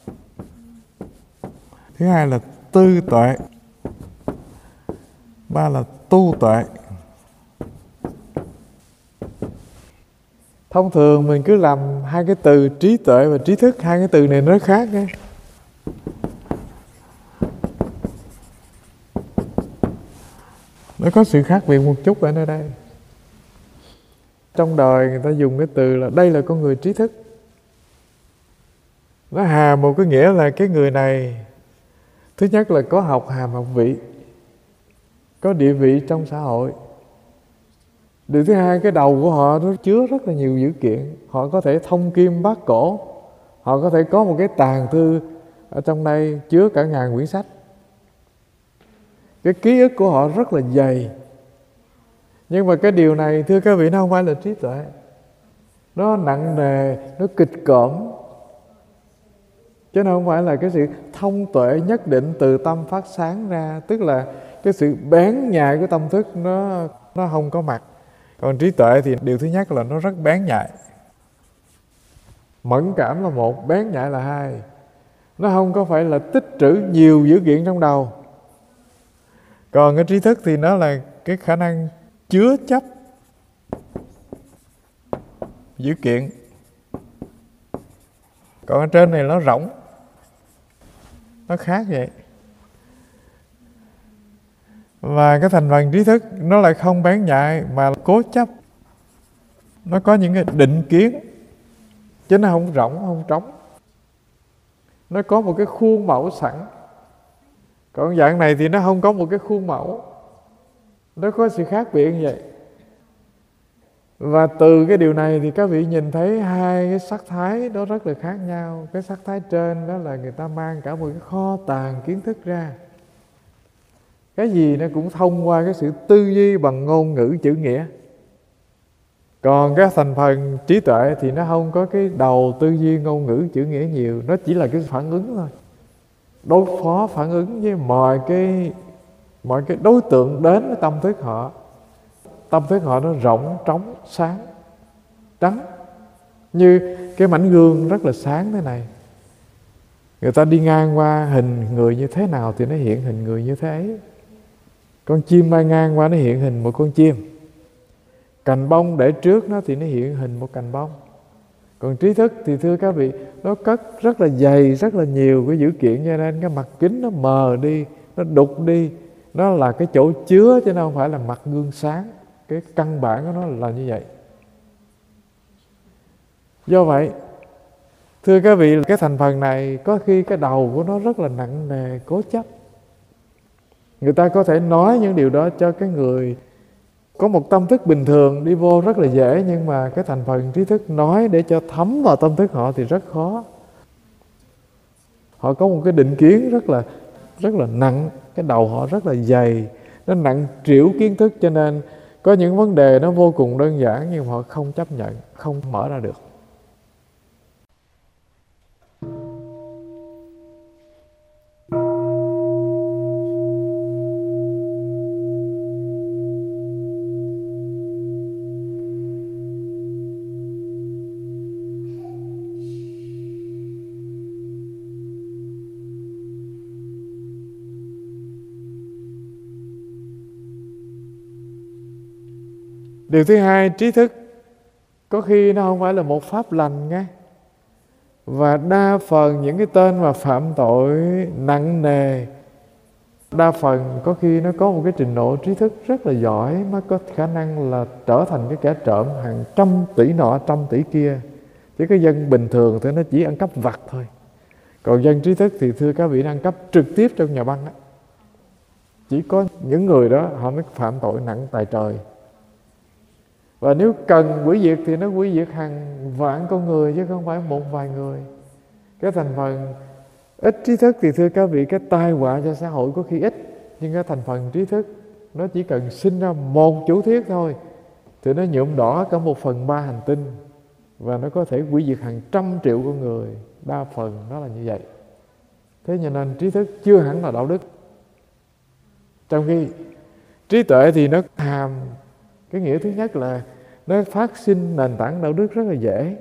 thứ hai là tư tuệ, ba là tu tuệ. Thông thường mình cứ làm hai cái từ trí tuệ và trí thức, hai cái từ này nó khác nghe. Nó có sự khác biệt một chút ở nơi đây. Trong đời người ta dùng cái từ là đây là con người trí thức. Nó hàm một cái nghĩa là cái người này, thứ nhất là có học hàm học vị, có địa vị trong xã hội. Điều thứ hai, cái đầu của họ nó chứa rất là nhiều dữ kiện. Họ có thể thông kim bát cổ, họ có thể có một cái tàng thư ở trong đây chứa cả ngàn quyển sách. Cái ký ức của họ rất là dày. Nhưng mà cái điều này, thưa các vị, nó không phải là trí tuệ. Nó nặng nề, nó kịch cỡm, chứ nó không phải là cái sự thông tuệ nhất định từ tâm phát sáng ra. Tức là cái sự bén nhạy của tâm thức nó không có mặt. Còn trí tuệ thì điều thứ nhất là nó rất bén nhạy. Mẫn cảm là một, bén nhạy là hai. Nó không có phải là tích trữ nhiều dữ kiện trong đầu. Còn cái trí thức thì nó là cái khả năng chứa chấp dữ kiện. Còn ở trên này nó rỗng, nó khác vậy. Và cái thành phần trí thức nó lại không bén nhạy mà cố chấp. Nó có những cái định kiến, chứ nó không rỗng, không trống. Nó có một cái khuôn mẫu sẵn. Còn dạng này thì nó không có một cái khuôn mẫu. Nó có sự khác biệt như vậy. Và từ cái điều này thì các vị nhìn thấy hai cái sắc thái đó rất là khác nhau. Cái sắc thái trên đó là người ta mang cả một cái kho tàng kiến thức ra. Cái gì nó cũng thông qua cái sự tư duy bằng ngôn ngữ chữ nghĩa. Còn cái thành phần trí tuệ thì nó không có cái đầu tư duy ngôn ngữ chữ nghĩa nhiều. Nó chỉ là cái phản ứng thôi. Đối phó phản ứng với mọi cái đối tượng đến với tâm thức họ. Tâm thức họ nó rộng, trống, sáng, trắng. Như cái mảnh gương rất là sáng thế này. Người ta đi ngang qua hình người như thế nào thì nó hiện hình người như thế ấy. Con chim bay ngang qua nó hiện hình một con chim. Cành bông để trước nó thì nó hiện hình một cành bông. Còn trí thức thì thưa các vị, nó cất rất là dày, rất là nhiều cái dữ kiện, cho nên cái mặt kính nó mờ đi, nó đục đi. Nó là cái chỗ chứa chứ nó không phải là mặt gương sáng. Cái căn bản của nó là như vậy. Do vậy, thưa các vị, cái thành phần này có khi cái đầu của nó rất là nặng nề, cố chấp. Người ta có thể nói những điều đó cho cái người có một tâm thức bình thường đi vô rất là dễ, nhưng mà cái thành phần trí thức nói để cho thấm vào tâm thức họ thì rất khó. Họ có một cái định kiến rất là nặng, cái đầu họ rất là dày, nó nặng trĩu kiến thức, cho nên có những vấn đề nó vô cùng đơn giản nhưng họ không chấp nhận, không mở ra được. Điều thứ hai, trí thức có khi nó không phải là một pháp lành nghe. Và đa phần những cái tên mà phạm tội nặng nề, đa phần có khi nó có một cái trình độ trí thức rất là giỏi, nó có khả năng là trở thành cái kẻ trộm hàng trăm tỷ nọ trăm tỷ kia. Chứ cái dân bình thường thì nó chỉ ăn cắp vặt thôi. Còn dân trí thức thì thưa các vị, nó ăn cắp trực tiếp trong nhà băng đó. Chỉ có những người đó họ mới phạm tội nặng tài trời. Và nếu cần hủy diệt thì nó hủy diệt hàng vạn con người, chứ không phải một vài người. Cái thành phần ít trí thức thì thưa các vị, cái tai họa cho xã hội có khi ít, nhưng cái thành phần trí thức nó chỉ cần sinh ra một chủ thuyết thôi thì nó nhuộm đỏ cả 1/3 hành tinh, và nó có thể hủy diệt hàng trăm triệu con người. Đa phần nó là như vậy. Thế cho nên trí thức chưa hẳn là đạo đức. Trong khi trí tuệ thì nó hàm cái nghĩa thứ nhất là nó phát sinh nền tảng đạo đức rất là dễ.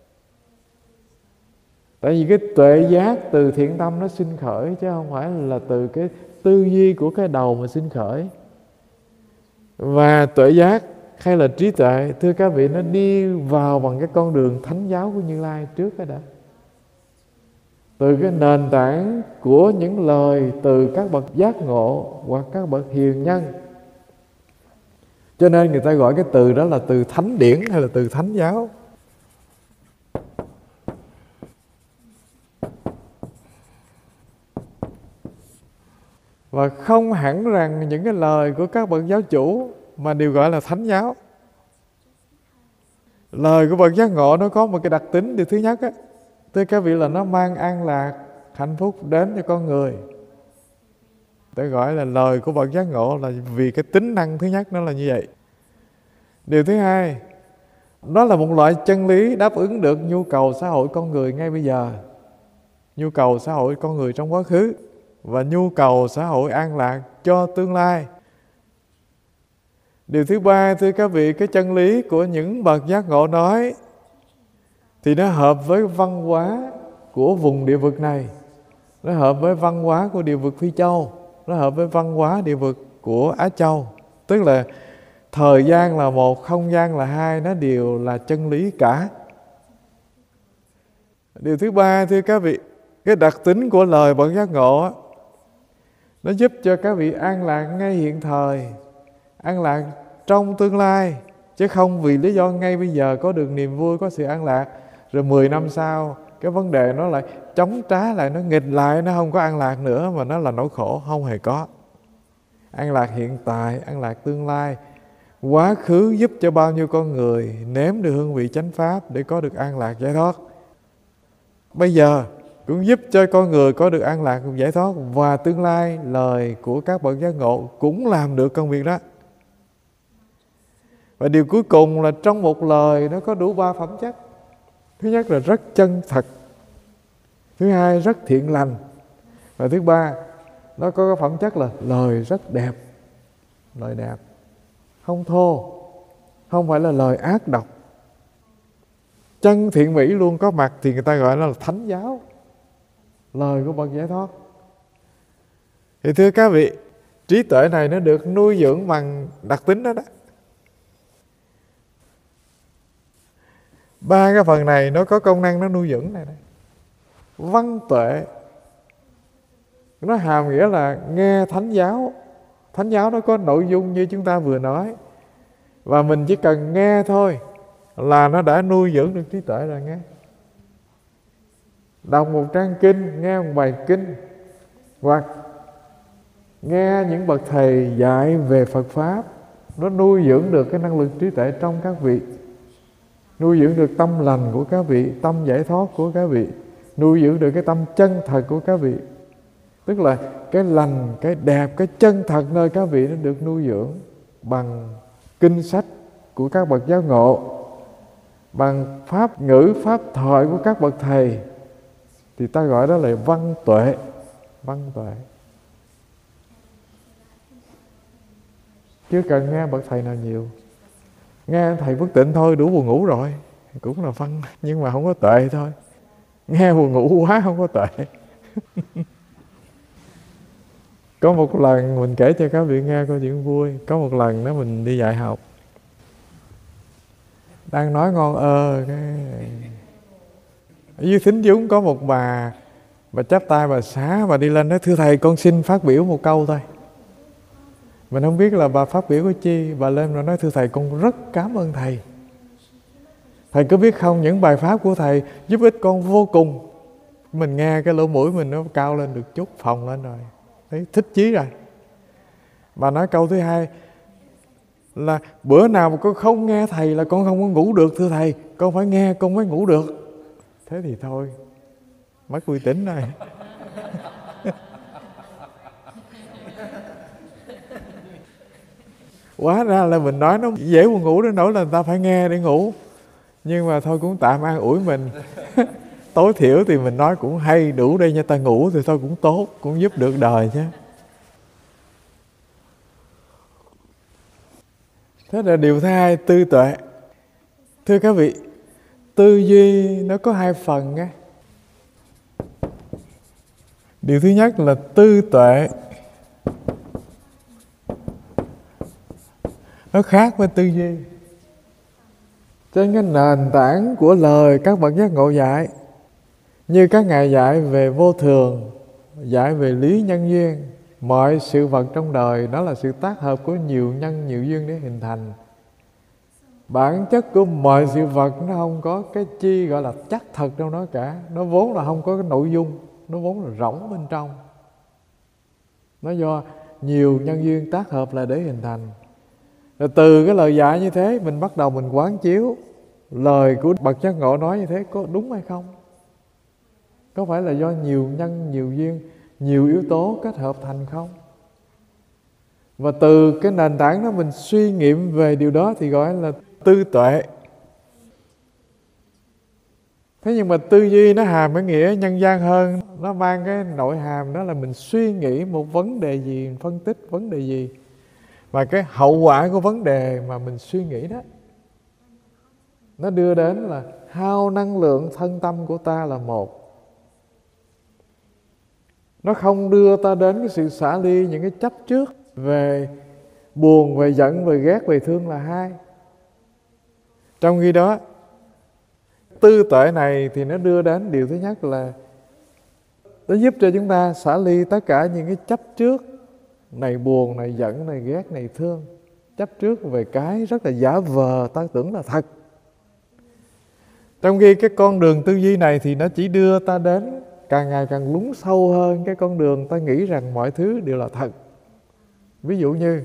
Tại vì cái tuệ giác từ thiện tâm nó sinh khởi, chứ không phải là từ cái tư duy của cái đầu mà sinh khởi. Và tuệ giác hay là trí tuệ, thưa các vị, nó đi vào bằng cái con đường thánh giáo của Như Lai trước cái đã. Từ cái nền tảng của những lời từ các bậc giác ngộ hoặc các bậc hiền nhân. Cho nên người ta gọi cái từ đó là từ thánh điển hay là từ thánh giáo. Và không hẳn rằng những cái lời của các bậc giáo chủ mà đều gọi là thánh giáo. Lời của bậc giác ngộ nó có một cái đặc tính. Điều thứ nhất á, thưa các vị, là nó mang an lạc, hạnh phúc đến cho con người. Tôi gọi là lời của bậc giác ngộ là vì cái tính năng thứ nhất nó là như vậy. Điều thứ hai, nó là một loại chân lý đáp ứng được nhu cầu xã hội con người ngay bây giờ, nhu cầu xã hội con người trong quá khứ và nhu cầu xã hội an lạc cho tương lai. Điều thứ ba, thưa các vị, cái chân lý của những bậc giác ngộ nói thì nó hợp với văn hóa của vùng địa vực này, nó hợp với văn hóa của địa vực Phi Châu, nó hợp với văn hóa địa vực của Á Châu. Tức là thời gian là một, không gian là hai, nó đều là chân lý cả. Điều thứ ba, thưa các vị, cái đặc tính của lời bậc giác ngộ á, nó giúp cho các vị an lạc ngay hiện thời, an lạc trong tương lai, chứ không vì lý do ngay bây giờ có được niềm vui, có sự an lạc, rồi 10 năm sau cái vấn đề nó lại chống trá lại, nó nghịch lại, nó không có an lạc nữa mà nó là nỗi khổ. Không hề có. An lạc hiện tại, an lạc tương lai. Quá khứ giúp cho bao nhiêu con người nếm được hương vị chánh pháp để có được an lạc giải thoát. Bây giờ cũng giúp cho con người có được an lạc giải thoát, và tương lai lời của các bậc giác ngộ cũng làm được công việc đó. Và điều cuối cùng là trong một lời nó có đủ 3 phẩm chất. Thứ nhất là rất chân thật, thứ hai rất thiện lành, và thứ ba nó có cái phẩm chất là lời rất đẹp. Lời đẹp, không thô, không phải là lời ác độc. Chân thiện mỹ luôn có mặt thì người ta gọi nó là thánh giáo, lời của bậc giải thoát. Thì thưa các vị, trí tuệ này nó được nuôi dưỡng bằng đặc tính đó đó. 3 cái phần này nó có công năng nó nuôi dưỡng này. Văn tuệ nó hàm nghĩa là nghe thánh giáo. Thánh giáo nó có nội dung như chúng ta vừa nói, và mình chỉ cần nghe thôi là nó đã nuôi dưỡng được trí tuệ rồi nghe. Đọc một trang kinh, nghe một bài kinh, hoặc nghe những bậc thầy dạy về Phật Pháp, nó nuôi dưỡng được cái năng lực trí tuệ trong các vị, nuôi dưỡng được tâm lành của các vị, tâm giải thoát của các vị, nuôi dưỡng được cái tâm chân thật của các vị. Tức là cái lành, cái đẹp, cái chân thật nơi các vị nó được nuôi dưỡng bằng kinh sách của các bậc giác ngộ, bằng pháp ngữ, pháp thoại của các bậc thầy, thì ta gọi đó là văn tuệ. Văn tuệ. Chứ cần nghe bậc thầy nào nhiều. Nghe thầy Phước Tịnh thôi đủ buồn ngủ rồi, cũng là văn, nhưng mà không có tuệ thôi. Nghe buồn ngủ quá không có tuệ. Có một lần mình kể cho các vị nghe câu chuyện vui. Có một lần đó mình đi dạy học, Đang nói ngon ở dưới thính chúng có một bà chắp tay bà xá, bà đi lên nói: thưa thầy, con xin phát biểu một câu thôi. Mình không biết là bà phát biểu cái chi. Bà lên rồi nói: thưa thầy, con rất cảm ơn thầy. Thầy có biết không, những bài pháp của thầy giúp ích con vô cùng. Mình nghe cái lỗ mũi mình nó cao lên được chút, phồng lên rồi, thấy thích chí rồi. Bà nói câu thứ hai là: bữa nào mà con không nghe thầy là con không có ngủ được thưa thầy, con phải nghe con mới ngủ được. Thế thì thôi, mất uy tín rồi. Hóa ra là mình nói nó dễ buồn ngủ đến nỗi là người ta phải nghe để ngủ. Nhưng mà thôi cũng tạm an ủi mình. Tối thiểu thì mình nói cũng hay, đủ đây cho ta ngủ thì thôi cũng tốt, cũng giúp được đời chứ. Thế là điều thứ hai, tư tuệ. Thưa các vị, tư duy nó có hai phần á. Điều thứ nhất là tư tuệ nó khác với tư duy. Trên cái nền tảng của lời các bậc giác ngộ dạy, như các ngài dạy về vô thường, dạy về lý nhân duyên, mọi sự vật trong đời đó là sự tác hợp của nhiều nhân nhiều duyên để hình thành. Bản chất của mọi sự vật nó không có cái chi gọi là chắc thật trong nó cả. Nó vốn là không có cái nội dung, nó vốn là rỗng bên trong. Nó do nhiều nhân duyên tác hợp lại để hình thành. Rồi từ cái lời dạy như thế, mình bắt đầu mình quán chiếu lời của bậc giác ngộ nói như thế có đúng hay không? Có phải là do nhiều nhân, nhiều duyên, nhiều yếu tố kết hợp thành không? Và từ cái nền tảng đó mình suy nghiệm về điều đó thì gọi là tư tuệ. Thế nhưng mà tư duy nó hàm cái nghĩa nhân gian hơn. Nó mang cái nội hàm đó là mình suy nghĩ một vấn đề gì, mình phân tích vấn đề gì, và cái hậu quả của vấn đề mà mình suy nghĩ đó, nó đưa đến là hao năng lượng thân tâm của ta là một. Nó không đưa ta đến cái sự xả ly những cái chấp trước về buồn, về giận, về ghét, về thương là hai. Trong khi đó, tư tuệ này thì nó đưa đến điều thứ nhất là nó giúp cho chúng ta xả ly tất cả những cái chấp trước, này buồn, này giận, này ghét, này thương. Chấp trước về cái rất là giả vờ, ta tưởng là thật. Trong khi cái con đường tư duy này thì nó chỉ đưa ta đến càng ngày càng lún sâu hơn cái con đường ta nghĩ rằng mọi thứ đều là thật. Ví dụ như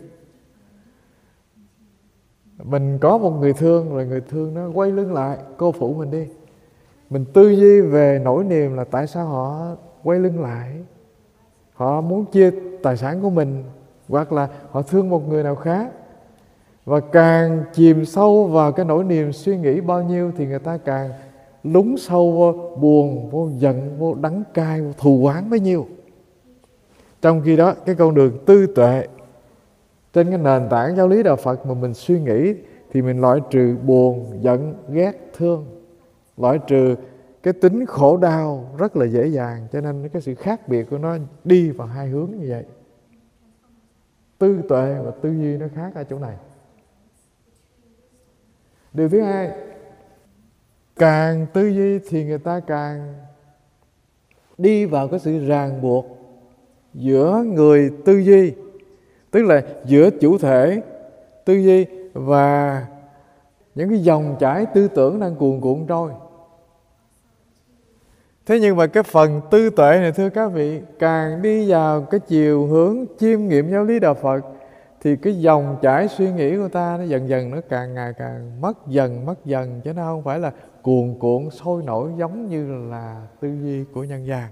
mình có một người thương, rồi người thương nó quay lưng lại cô phụ mình đi. Mình tư duy về nỗi niềm là tại sao họ quay lưng lại, họ muốn chia tài sản của mình, hoặc là họ thương một người nào khác. Và càng chìm sâu vào cái nỗi niềm suy nghĩ bao nhiêu thì người ta càng lún sâu vô buồn, vô giận, vô đắng cay, vô thù oán bấy nhiêu. Trong khi đó cái con đường tư tuệ, trên cái nền tảng giáo lý đạo Phật mà mình suy nghĩ thì mình loại trừ buồn, giận, ghét, thương, loại trừ cái tính khổ đau rất là dễ dàng. Cho nên cái sự khác biệt của nó đi vào hai hướng như vậy. Tư tuệ và tư duy nó khác ở chỗ này. Điều thứ hai, càng tư duy thì người ta càng đi vào cái sự ràng buộc giữa người tư duy, tức là giữa chủ thể tư duy và những cái dòng chảy tư tưởng đang cuồn cuộn trôi. Thế nhưng mà cái phần tư tuệ này thưa các vị, càng đi vào cái chiều hướng chiêm nghiệm giáo lý đạo Phật thì cái dòng chảy suy nghĩ của ta nó dần dần nó càng ngày càng mất dần, chứ nó không phải là cuồn cuộn sôi nổi giống như là tư duy của nhân gian.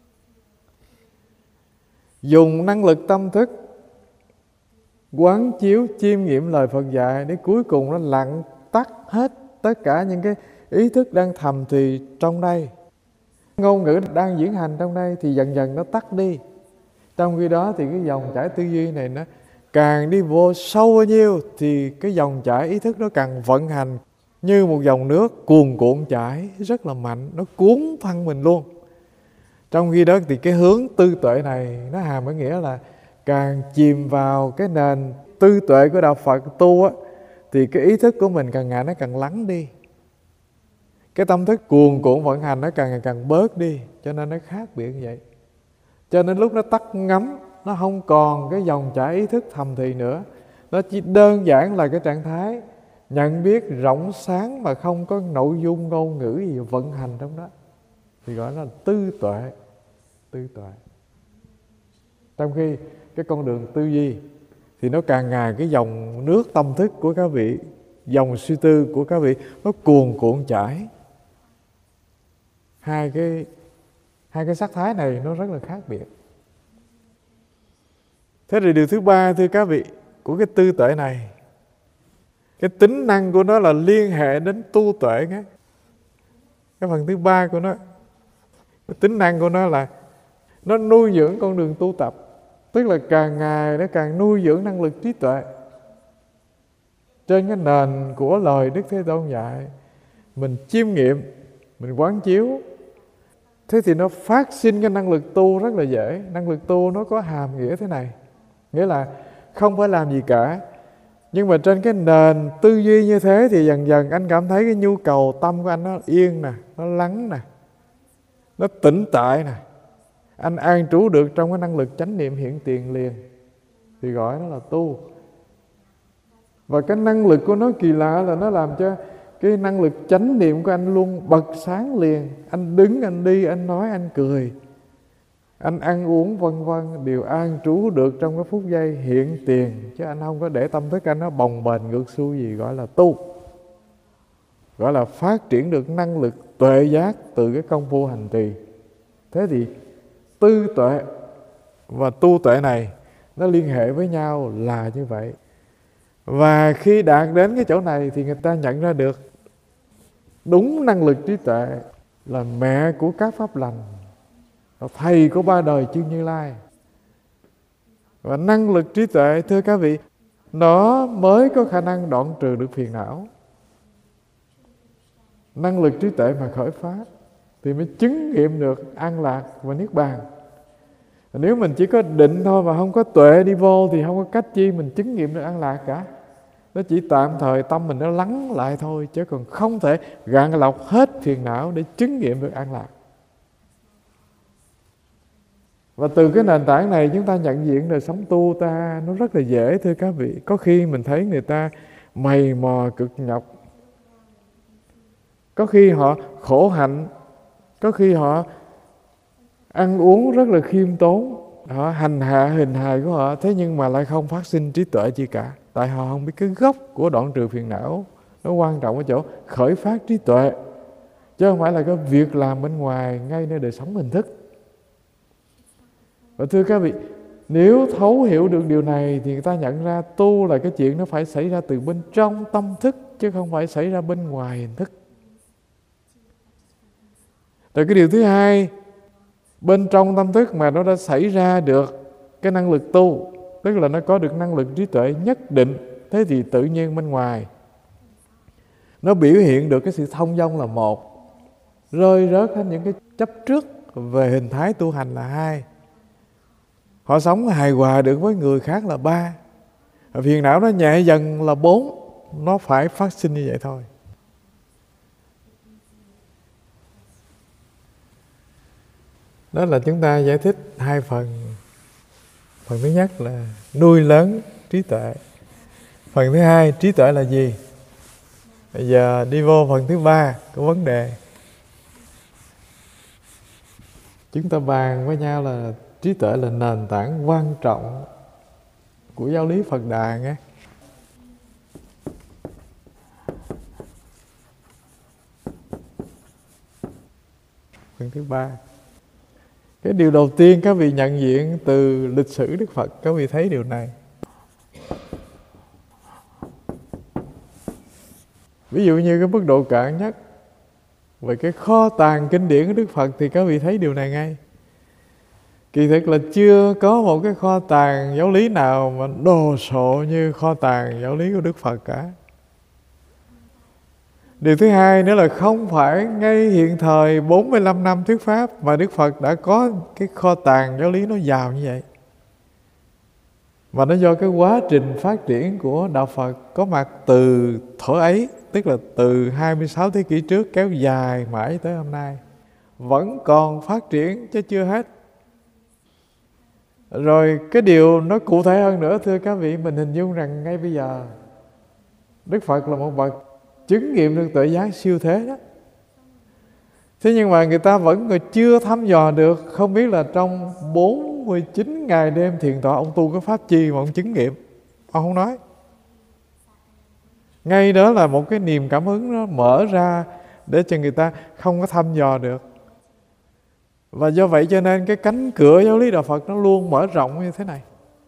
Dùng năng lực tâm thức quán chiếu chiêm nghiệm lời Phật dạy để cuối cùng nó lặng tắt hết tất cả những cái ý thức đang thầm thì trong đây, ngôn ngữ đang diễn hành trong đây thì dần dần nó tắt đi. Trong khi đó thì cái dòng chảy tư duy này nó càng đi vô sâu bao nhiêu thì cái dòng chảy ý thức nó càng vận hành như một dòng nước cuồn cuộn chảy rất là mạnh, nó cuốn phăng mình luôn. Trong khi đó thì cái hướng tư tuệ này nó hàm cái nghĩa là càng chìm vào cái nền tư tuệ của đạo Phật tu á, thì cái ý thức của mình càng ngày nó càng lắng đi. Cái tâm thức cuồn cuộn vận hành nó càng ngày càng bớt đi, cho nên nó khác biệt như vậy. Cho nên lúc nó tắt ngấm, nó không còn cái dòng chảy ý thức thầm thì nữa. Nó chỉ đơn giản là cái trạng thái nhận biết rộng sáng mà không có nội dung ngôn ngữ gì vận hành trong đó, thì gọi là tư tuệ. Tư tuệ. Trong khi cái con đường tư duy thì nó càng ngày cái dòng nước tâm thức của các vị, dòng suy tư của các vị nó cuồn cuộn chảy. Hai cái sắc thái này nó rất là khác biệt. Thế rồi điều thứ ba, thưa các vị, của cái tư tuệ này, cái tính năng của nó là liên hệ đến tu tuệ nghe. Cái phần thứ ba của nó, cái tính năng của nó là nó nuôi dưỡng con đường tu tập. Tức là càng ngày nó càng nuôi dưỡng năng lực trí tuệ. Trên cái nền của lời Đức Thế Tôn dạy, mình chiêm nghiệm, mình quán chiếu, thế thì nó phát sinh cái năng lực tu rất là dễ. Năng lực tu nó có hàm nghĩa thế này, nghĩa là không phải làm gì cả, nhưng mà trên cái nền tư duy như thế thì dần dần anh cảm thấy cái nhu cầu tâm của anh nó yên nè, nó lắng nè, nó tĩnh tại nè. Anh an trú được trong cái năng lực chánh niệm hiện tiền liền, thì gọi nó là tu. Và cái năng lực của nó kỳ lạ là nó làm cho cái năng lực chánh niệm của anh luôn bật sáng liền. Anh đứng, anh đi, anh nói, anh cười, anh ăn uống vân vân đều an trú được trong cái phút giây hiện tiền, chứ anh không có để tâm thức anh nó bồng bềnh ngược xuôi gì, gọi là tu. Gọi là phát triển được năng lực tuệ giác từ cái công phu hành trì. Thế thì tư tuệ và tu tuệ này nó liên hệ với nhau là như vậy. Và khi đạt đến cái chỗ này thì người ta nhận ra được đúng năng lực trí tuệ là mẹ của các pháp lành, là thầy của ba đời chư Như Lai. Và năng lực trí tuệ, thưa các vị, nó mới có khả năng đoạn trừ được phiền não. Năng lực trí tuệ mà khởi phát thì mới chứng nghiệm được an lạc và niết bàn. Nếu mình chỉ có định thôi mà không có tuệ đi vô thì không có cách chi mình chứng nghiệm được an lạc cả. Nó chỉ tạm thời tâm mình nó lắng lại thôi, chứ còn không thể gạn lọc hết phiền não để chứng nghiệm được an lạc. Và từ cái nền tảng này chúng ta nhận diện đời sống tu ta nó rất là dễ, thưa các vị. Có khi mình thấy người ta mày mò cực nhọc, có khi họ khổ hạnh, có khi họ ăn uống rất là khiêm tốn, họ hành hạ hình hài của họ, thế nhưng mà lại không phát sinh trí tuệ chi cả. Tại họ không biết cái gốc của đoạn trừ phiền não. Nó quan trọng ở chỗ khởi phát trí tuệ, chứ không phải là cái việc làm bên ngoài ngay nơi đời sống hình thức. Và thưa các vị, nếu thấu hiểu được điều này thì người ta nhận ra tu là cái chuyện nó phải xảy ra từ bên trong tâm thức, chứ không phải xảy ra bên ngoài hình thức. Rồi cái điều thứ hai, bên trong tâm thức mà nó đã xảy ra được cái năng lực tu, tức là nó có được năng lực trí tuệ nhất định, thế thì tự nhiên bên ngoài nó biểu hiện được cái sự thông dong là một, rơi rớt hết những cái chấp trước về hình thái tu hành là hai. Họ sống hài hòa được với người khác là ba. Phiền não nó nhẹ dần là bốn. Nó phải phát sinh như vậy thôi. Đó là chúng ta giải thích hai phần. Phần thứ nhất là nuôi lớn trí tuệ. Phần thứ hai, trí tuệ là gì? Bây giờ đi vô phần thứ ba của vấn đề. Chúng ta bàn với nhau là trí tuệ là nền tảng quan trọng của giáo lý Phật Đà nghe. Phần thứ ba, cái điều đầu tiên các vị nhận diện từ lịch sử Đức Phật, các vị thấy điều này. Ví dụ như cái mức độ cạn nhất về cái kho tàng kinh điển của Đức Phật thì các vị thấy điều này ngay. Kỳ thực là chưa có một cái kho tàng giáo lý nào mà đồ sộ như kho tàng giáo lý của Đức Phật cả. Điều thứ hai nữa là không phải ngay hiện thời 45 năm thuyết Pháp mà Đức Phật đã có cái kho tàng giáo lý nó giàu như vậy. Và nó do cái quá trình phát triển của Đạo Phật có mặt từ thuở ấy, tức là từ 26 thế kỷ trước kéo dài mãi tới hôm nay, vẫn còn phát triển chứ chưa hết. Rồi cái điều nó cụ thể hơn nữa, thưa các vị, mình hình dung rằng ngay bây giờ Đức Phật là một bậc chứng nghiệm được tuệ giác siêu thế đó. Thế nhưng mà người ta vẫn còn chưa thăm dò được, không biết là trong 49 ngày đêm thiền tọa ông tu cái pháp chi mà ông chứng nghiệm. Ông không nói. Ngay đó là một cái niềm cảm hứng nó mở ra để cho người ta không có thăm dò được. Và do vậy cho nên cái cánh cửa giáo lý Đạo Phật nó luôn mở rộng như thế này.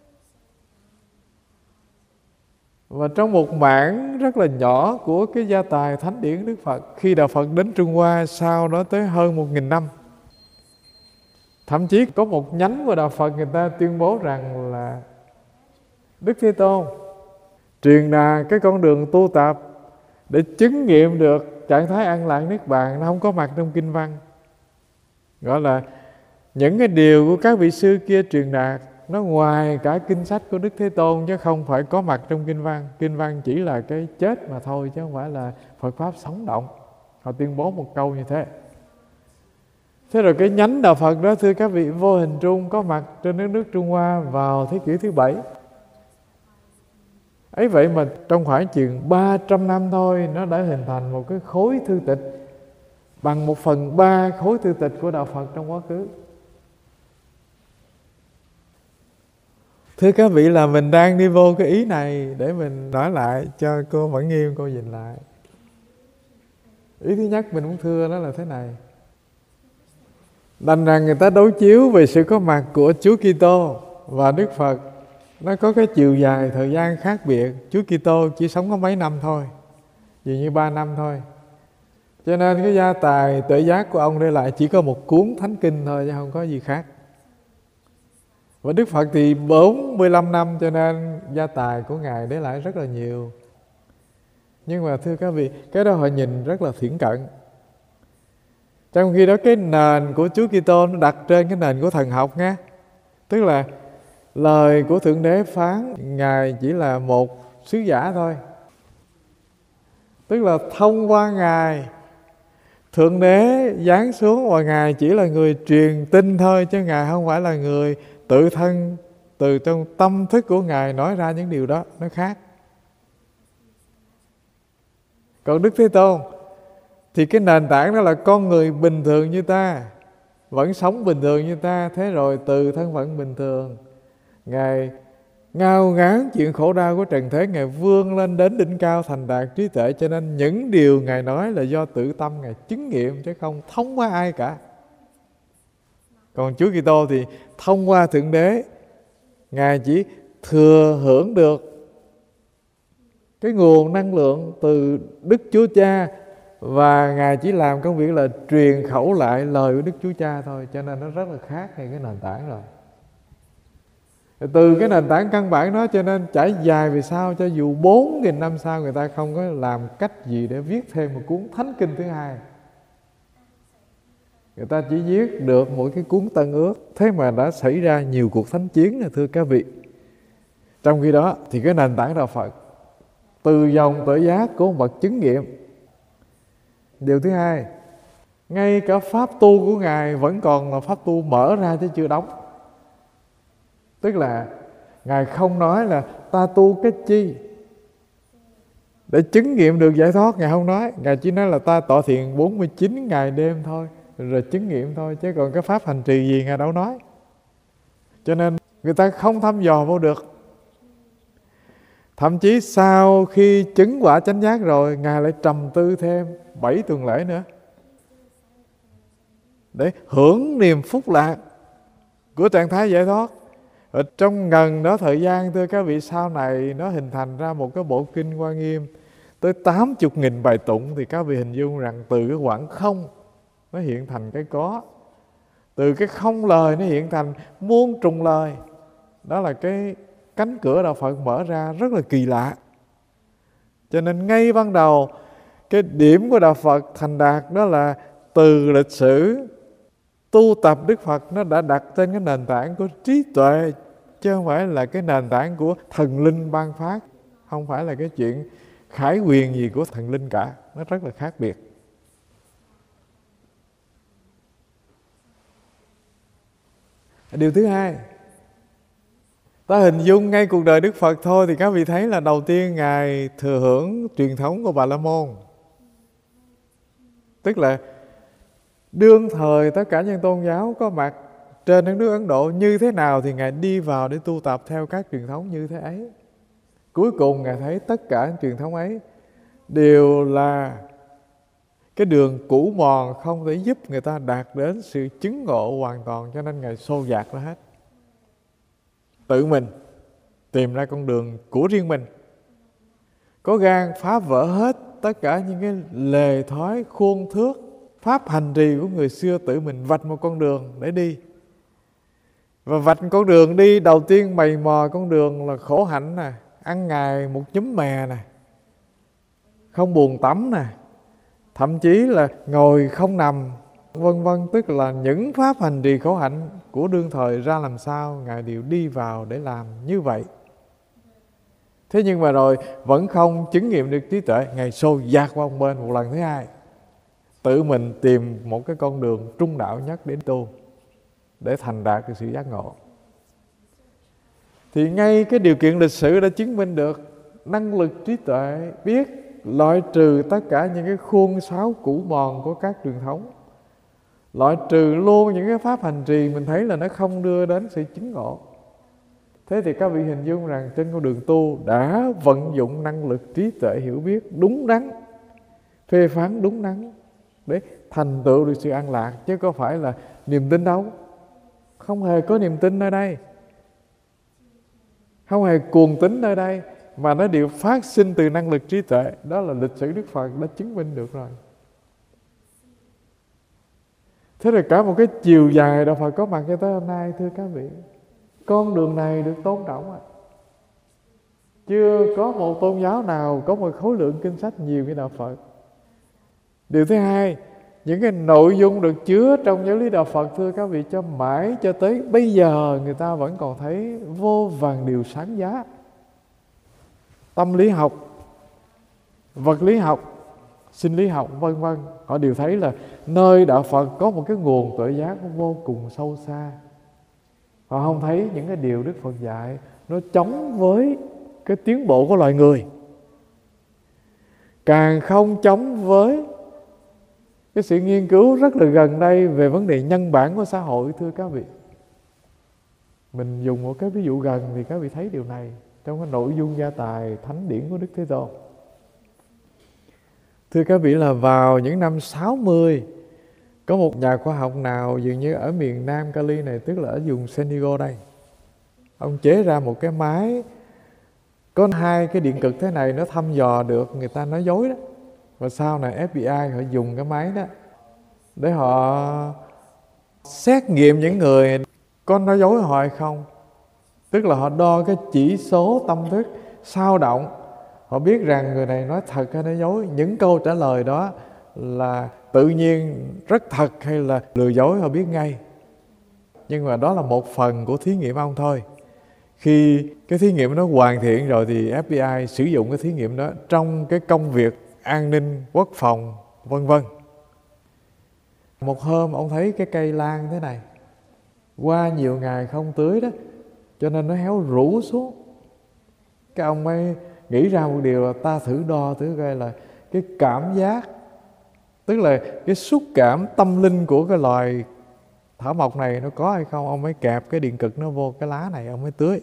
Và trong một mảng rất là nhỏ của cái gia tài thánh điển Đức Phật, khi Đạo Phật đến Trung Hoa sau đó tới hơn 1000 năm, thậm chí có một nhánh của Đạo Phật người ta tuyên bố rằng là Đức Thế Tôn truyền đạt cái con đường tu tập để chứng nghiệm được trạng thái an lạc niết bàn, nó không có mặt trong kinh văn. Gọi là những cái điều của các vị sư kia truyền đạt nó ngoài cả kinh sách của Đức Thế Tôn, chứ không phải có mặt trong kinh văn. Kinh văn chỉ là cái chết mà thôi, chứ không phải là Phật Pháp sống động. Họ tuyên bố một câu như thế. Thế rồi cái nhánh Đạo Phật đó, thưa các vị, vô hình trung có mặt trên đất nước Trung Hoa vào thế kỷ thứ 7. Ấy vậy mà trong khoảng chừng 300 năm thôi, nó đã hình thành một cái khối thư tịch bằng 1/3 khối thư tịch của Đạo Phật trong quá khứ. Thưa các vị, là mình đang đi vô cái ý này để mình nói lại cho cô Vẫn Nghiêm, cô nhìn lại. Ý thứ nhất mình muốn thưa đó là thế này. Đành rằng người ta đối chiếu về sự có mặt của Chúa Kitô và Đức Phật, nó có cái chiều dài thời gian khác biệt. Chúa Kitô chỉ sống có mấy năm thôi, dường như 3 năm thôi. Cho nên cái gia tài tuệ giác của ông để lại chỉ có một cuốn thánh kinh thôi, chứ không có gì khác. Và Đức Phật thì 45 năm, cho nên gia tài của Ngài để lại rất là nhiều. Nhưng mà thưa các vị, cái đó họ nhìn rất là thiển cận. Trong khi đó cái nền của Chúa Kitô nó đặt trên cái nền của thần học nha. Tức là lời của Thượng Đế phán, Ngài chỉ là một sứ giả thôi. Tức là thông qua Ngài, Thượng Đế giáng xuống và Ngài chỉ là người truyền tin thôi, chứ Ngài không phải là người tự thân từ trong tâm thức của Ngài nói ra những điều đó, nó khác. Còn Đức Thế Tôn thì cái nền tảng đó là con người bình thường như ta, vẫn sống bình thường như ta. Thế rồi từ thân phận bình thường, Ngài ngao ngán chuyện khổ đau của trần thế, Ngài vươn lên đến đỉnh cao thành đạt trí tuệ. Cho nên những điều Ngài nói là do tự tâm Ngài chứng nghiệm, chứ không thông qua ai cả. Còn Chúa Kitô thì thông qua Thượng Đế, Ngài chỉ thừa hưởng được cái nguồn năng lượng từ Đức Chúa Cha, và Ngài chỉ làm công việc là truyền khẩu lại lời của Đức Chúa Cha thôi. Cho nên nó rất là khác ngay cái nền tảng rồi. Từ cái nền tảng căn bản đó cho nên trải dài về sau, cho dù 4.000 năm sau người ta không có làm cách gì để viết thêm một cuốn thánh kinh thứ hai. Người ta chỉ viết được một cái cuốn Tân Ước. Thế mà đã xảy ra nhiều cuộc thánh chiến này, thưa các vị. Trong khi đó thì cái nền tảng Đạo Phật từ dòng tuệ giác của một bậc chứng nghiệm. Điều thứ hai, ngay cả pháp tu của Ngài vẫn còn là pháp tu mở ra chứ chưa đóng. Tức là Ngài không nói là ta tu cái chi để chứng nghiệm được giải thoát. Ngài không nói. Ngài chỉ nói là ta tọa thiền 49 ngày đêm thôi, rồi chứng nghiệm thôi. Chứ còn cái pháp hành trì gì Ngài đâu nói. Cho nên người ta không thăm dò vô được. Thậm chí sau khi chứng quả chánh giác rồi, Ngài lại trầm tư thêm 7 tuần lễ nữa để hưởng niềm phúc lạc của trạng thái giải thoát. Ở trong ngần đó thời gian, thưa các vị, sau này nó hình thành ra một cái bộ kinh Hoa Nghiêm tới 80.000 bài tụng. Thì các vị hình dung rằng từ cái quãng không nó hiện thành cái có, từ cái không lời nó hiện thành muôn trùng lời. Đó là cái cánh cửa Đạo Phật mở ra rất là kỳ lạ. Cho nên ngay ban đầu cái điểm của Đạo Phật thành đạt đó là từ lịch sử tu tập Đức Phật nó đã đặt trên cái nền tảng của trí tuệ chứ không phải là cái nền tảng của thần linh ban phát, không phải là cái chuyện khải quyền gì của thần linh cả. Nó rất là khác biệt. Điều thứ hai, ta hình dung ngay cuộc đời Đức Phật thôi thì các vị thấy là đầu tiên Ngài thừa hưởng truyền thống của Bà La Môn. Tức là đương thời tất cả những tôn giáo có mặt trên đất nước Ấn Độ như thế nào thì Ngài đi vào để tu tập theo các truyền thống như thế ấy. Cuối cùng Ngài thấy tất cả những truyền thống ấy đều là cái đường cũ mòn không thể giúp người ta đạt đến sự chứng ngộ hoàn toàn, cho nên Ngài xô dạt ra hết. Tự mình tìm ra con đường của riêng mình, có gan phá vỡ hết tất cả những cái lề thói khuôn thước pháp hành trì của người xưa, tự mình vạch một con đường để đi. Và vạch con đường đi đầu tiên mày mò con đường là khổ hạnh nè, ăn ngày một nhúm mè nè, không buồn tắm nè, thậm chí là ngồi không nằm, vân vân. Tức là những pháp hành trì khổ hạnh của đương thời ra làm sao Ngài đều đi vào để làm như vậy. Thế nhưng mà rồi vẫn không chứng nghiệm được trí tuệ, Ngài xô dạt qua một bên một lần thứ hai, tự mình tìm một cái con đường trung đạo nhất để tu, để thành đạt được sự giác ngộ. Thì ngay cái điều kiện lịch sử đã chứng minh được năng lực trí tuệ, biết loại trừ tất cả những cái khuôn sáo cũ mòn của các truyền thống, loại trừ luôn những cái pháp hành trì mình thấy là nó không đưa đến sự chứng ngộ. Thế thì các vị hình dung rằng trên con đường tu đã vận dụng năng lực trí tuệ hiểu biết đúng đắn, phê phán đúng đắn để thành tựu được sự an lạc, chứ có phải là niềm tin đâu. Không hề có niềm tin nơi đây, không hề cuồng tín nơi đây, mà nó đều phát sinh từ năng lực trí tuệ. Đó là lịch sử Đức Phật đã chứng minh được rồi. Thế rồi cả một cái chiều dài Đạo Phật có mặt cho tới hôm nay, thưa các vị, con đường này được tôn trọng ạ. Chưa có một tôn giáo nào có một khối lượng kinh sách nhiều như Đạo Phật. Điều thứ hai, những cái nội dung được chứa trong giáo lý Đạo Phật, thưa các vị, cho mãi cho tới bây giờ người ta vẫn còn thấy vô vàn điều sáng giá. Tâm lý học, vật lý học, sinh lý học, vân vân, họ đều thấy là nơi Đạo Phật có một cái nguồn tuệ giác vô cùng sâu xa. Họ không thấy những cái điều Đức Phật dạy nó chống với cái tiến bộ của loài người, càng không chống với cái sự nghiên cứu rất là gần đây về vấn đề nhân bản của xã hội, thưa các vị. Mình dùng một cái ví dụ gần thì các vị thấy điều này trong cái nội dung gia tài thánh điển của Đức Thế Tôn. Thưa các vị, là vào những năm 60, có một nhà khoa học nào dường như ở miền Nam Cali này, tức là ở vùng San Diego đây, ông chế ra một cái máy có hai cái điện cực thế này, nó thăm dò được người ta nói dối đó. Và sau này FBI họ dùng cái máy đó để họ xét nghiệm những người có nói dối họ hay không. Tức là họ đo cái chỉ số tâm thức sao động, họ biết rằng người này nói thật hay nói dối. Những câu trả lời đó là tự nhiên, rất thật hay là lừa dối, họ biết ngay. Nhưng mà đó là một phần của thí nghiệm ông thôi. Khi cái thí nghiệm nó hoàn thiện rồi thì FBI sử dụng cái thí nghiệm đó trong cái công việc an ninh, quốc phòng, vân vân. Một hôm ông thấy cái cây lan thế này, qua nhiều ngày không tưới đó, cho nên nó héo rũ xuống. Cái ông mới nghĩ ra một điều là ta thử đo thử coi là cái cảm giác, tức là cái xúc cảm tâm linh của cái loài thảo mộc này nó có hay không. Ông mới kẹp cái điện cực nó vô cái lá này, ông mới tưới.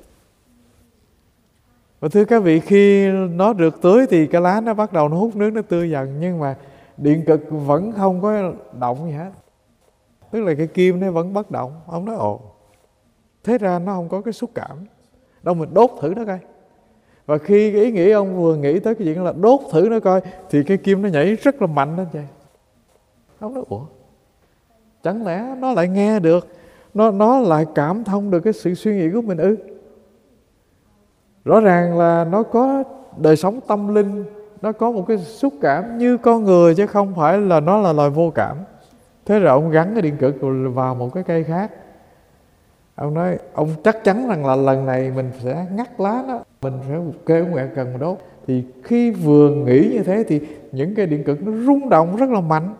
Và thưa các vị, khi nó được tưới thì cái lá nó bắt đầu nó hút nước, nó tươi dần. Nhưng mà điện cực vẫn không có động gì hết, tức là cái kim nó vẫn bất động. Ông nói ồ, thế ra nó không có cái xúc cảm. Đâu mình đốt thử nó coi. Và khi cái ý nghĩ ông vừa nghĩ tới cái chuyện là đốt thử nó coi, thì cái kim nó nhảy rất là mạnh lên vậy. Ông nói ủa, chẳng lẽ nó lại nghe được, nó lại cảm thông được cái sự suy nghĩ của mình ư? Rõ ràng là nó có đời sống tâm linh, nó có một cái xúc cảm như con người, chứ không phải là nó là loài vô cảm. Thế rồi ông gắn cái điện cực vào một cái cây khác, Ông nói ông chắc chắn rằng là lần này mình sẽ ngắt lá đó, mình phải kêu quẹt cần mà đốt. Thì khi vừa nghĩ như thế thì những cây điện cực nó rung động rất là mạnh.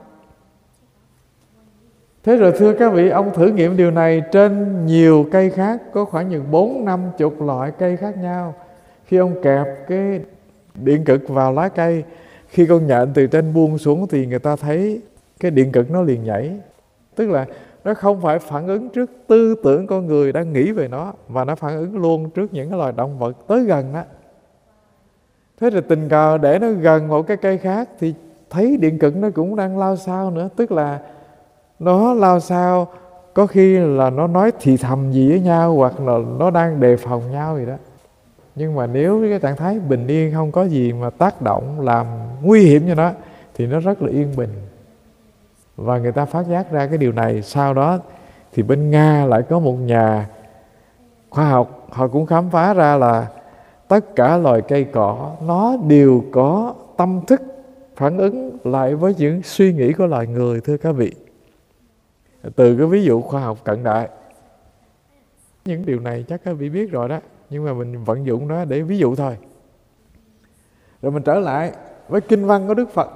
Thế rồi thưa các vị, ông thử nghiệm điều này trên nhiều cây khác, có khoảng chừng 40-50 loại cây khác nhau. Khi ông kẹp cái điện cực vào lá cây, khi con nhện từ trên buông xuống thì người ta thấy cái điện cực nó liền nhảy. Tức là nó không phải phản ứng trước tư tưởng con người đang nghĩ về nó, mà nó phản ứng luôn trước những cái loài động vật tới gần đó. Thế rồi tình cờ để nó gần một cái cây khác thì thấy điện cực nó cũng đang lao sao nữa. Tức là nó lao sao, có khi là nó nói thì thầm gì với nhau, hoặc là nó đang đề phòng nhau gì đó. Nhưng mà nếu cái trạng thái bình yên, không có gì mà tác động làm nguy hiểm cho nó, thì nó rất là yên bình. Và người ta phát giác ra cái điều này. Sau đó thì bên Nga lại có một nhà khoa học, họ cũng khám phá ra là tất cả loài cây cỏ nó đều có tâm thức phản ứng lại với những suy nghĩ của loài người, thưa các vị. Từ cái ví dụ khoa học cận đại, những điều này chắc các vị biết rồi đó, nhưng mà mình vận dụng nó để ví dụ thôi. Rồi mình trở lại với kinh văn của Đức Phật.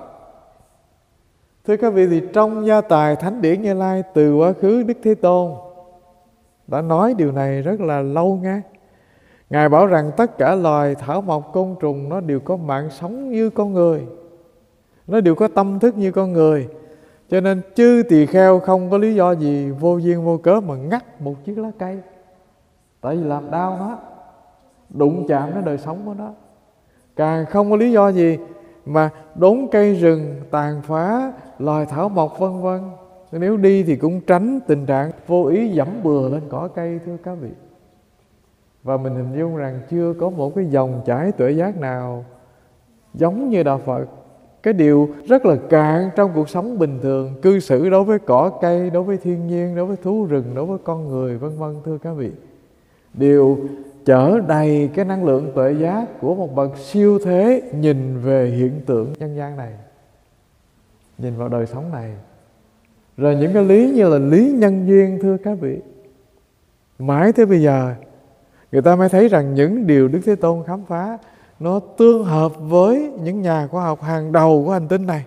Thưa các vị, thì trong gia tài Thánh Điển Như Lai từ quá khứ, Đức Thế Tôn đã nói điều này rất là lâu nghe. Ngài bảo rằng tất cả loài thảo mộc côn trùng nó đều có mạng sống như con người, nó đều có tâm thức như con người. Cho nên chư tỳ kheo không có lý do gì vô duyên vô cớ mà ngắt một chiếc lá cây, tại vì làm đau nó, đụng chạm đến đời sống của nó. Càng không có lý do gì mà đốn cây rừng, tàn phá loài thảo mộc vân vân. Nếu đi thì cũng tránh tình trạng vô ý dẫm bừa lên cỏ cây, thưa các vị. Và mình hình dung rằng chưa có một cái dòng chảy tuệ giác nào giống như Đạo Phật. Cái điều rất là cạn trong cuộc sống bình thường, cư xử đối với cỏ cây, đối với thiên nhiên, đối với thú rừng, đối với con người vân vân, thưa các vị, đều chở đầy cái năng lượng tuệ giác của một bậc siêu thế nhìn về hiện tượng nhân gian này, nhìn vào đời sống này. Rồi những cái lý như là lý nhân duyên, thưa các vị, mãi tới bây giờ người ta mới thấy rằng những điều Đức Thế Tôn khám phá nó tương hợp với những nhà khoa học hàng đầu của hành tinh này.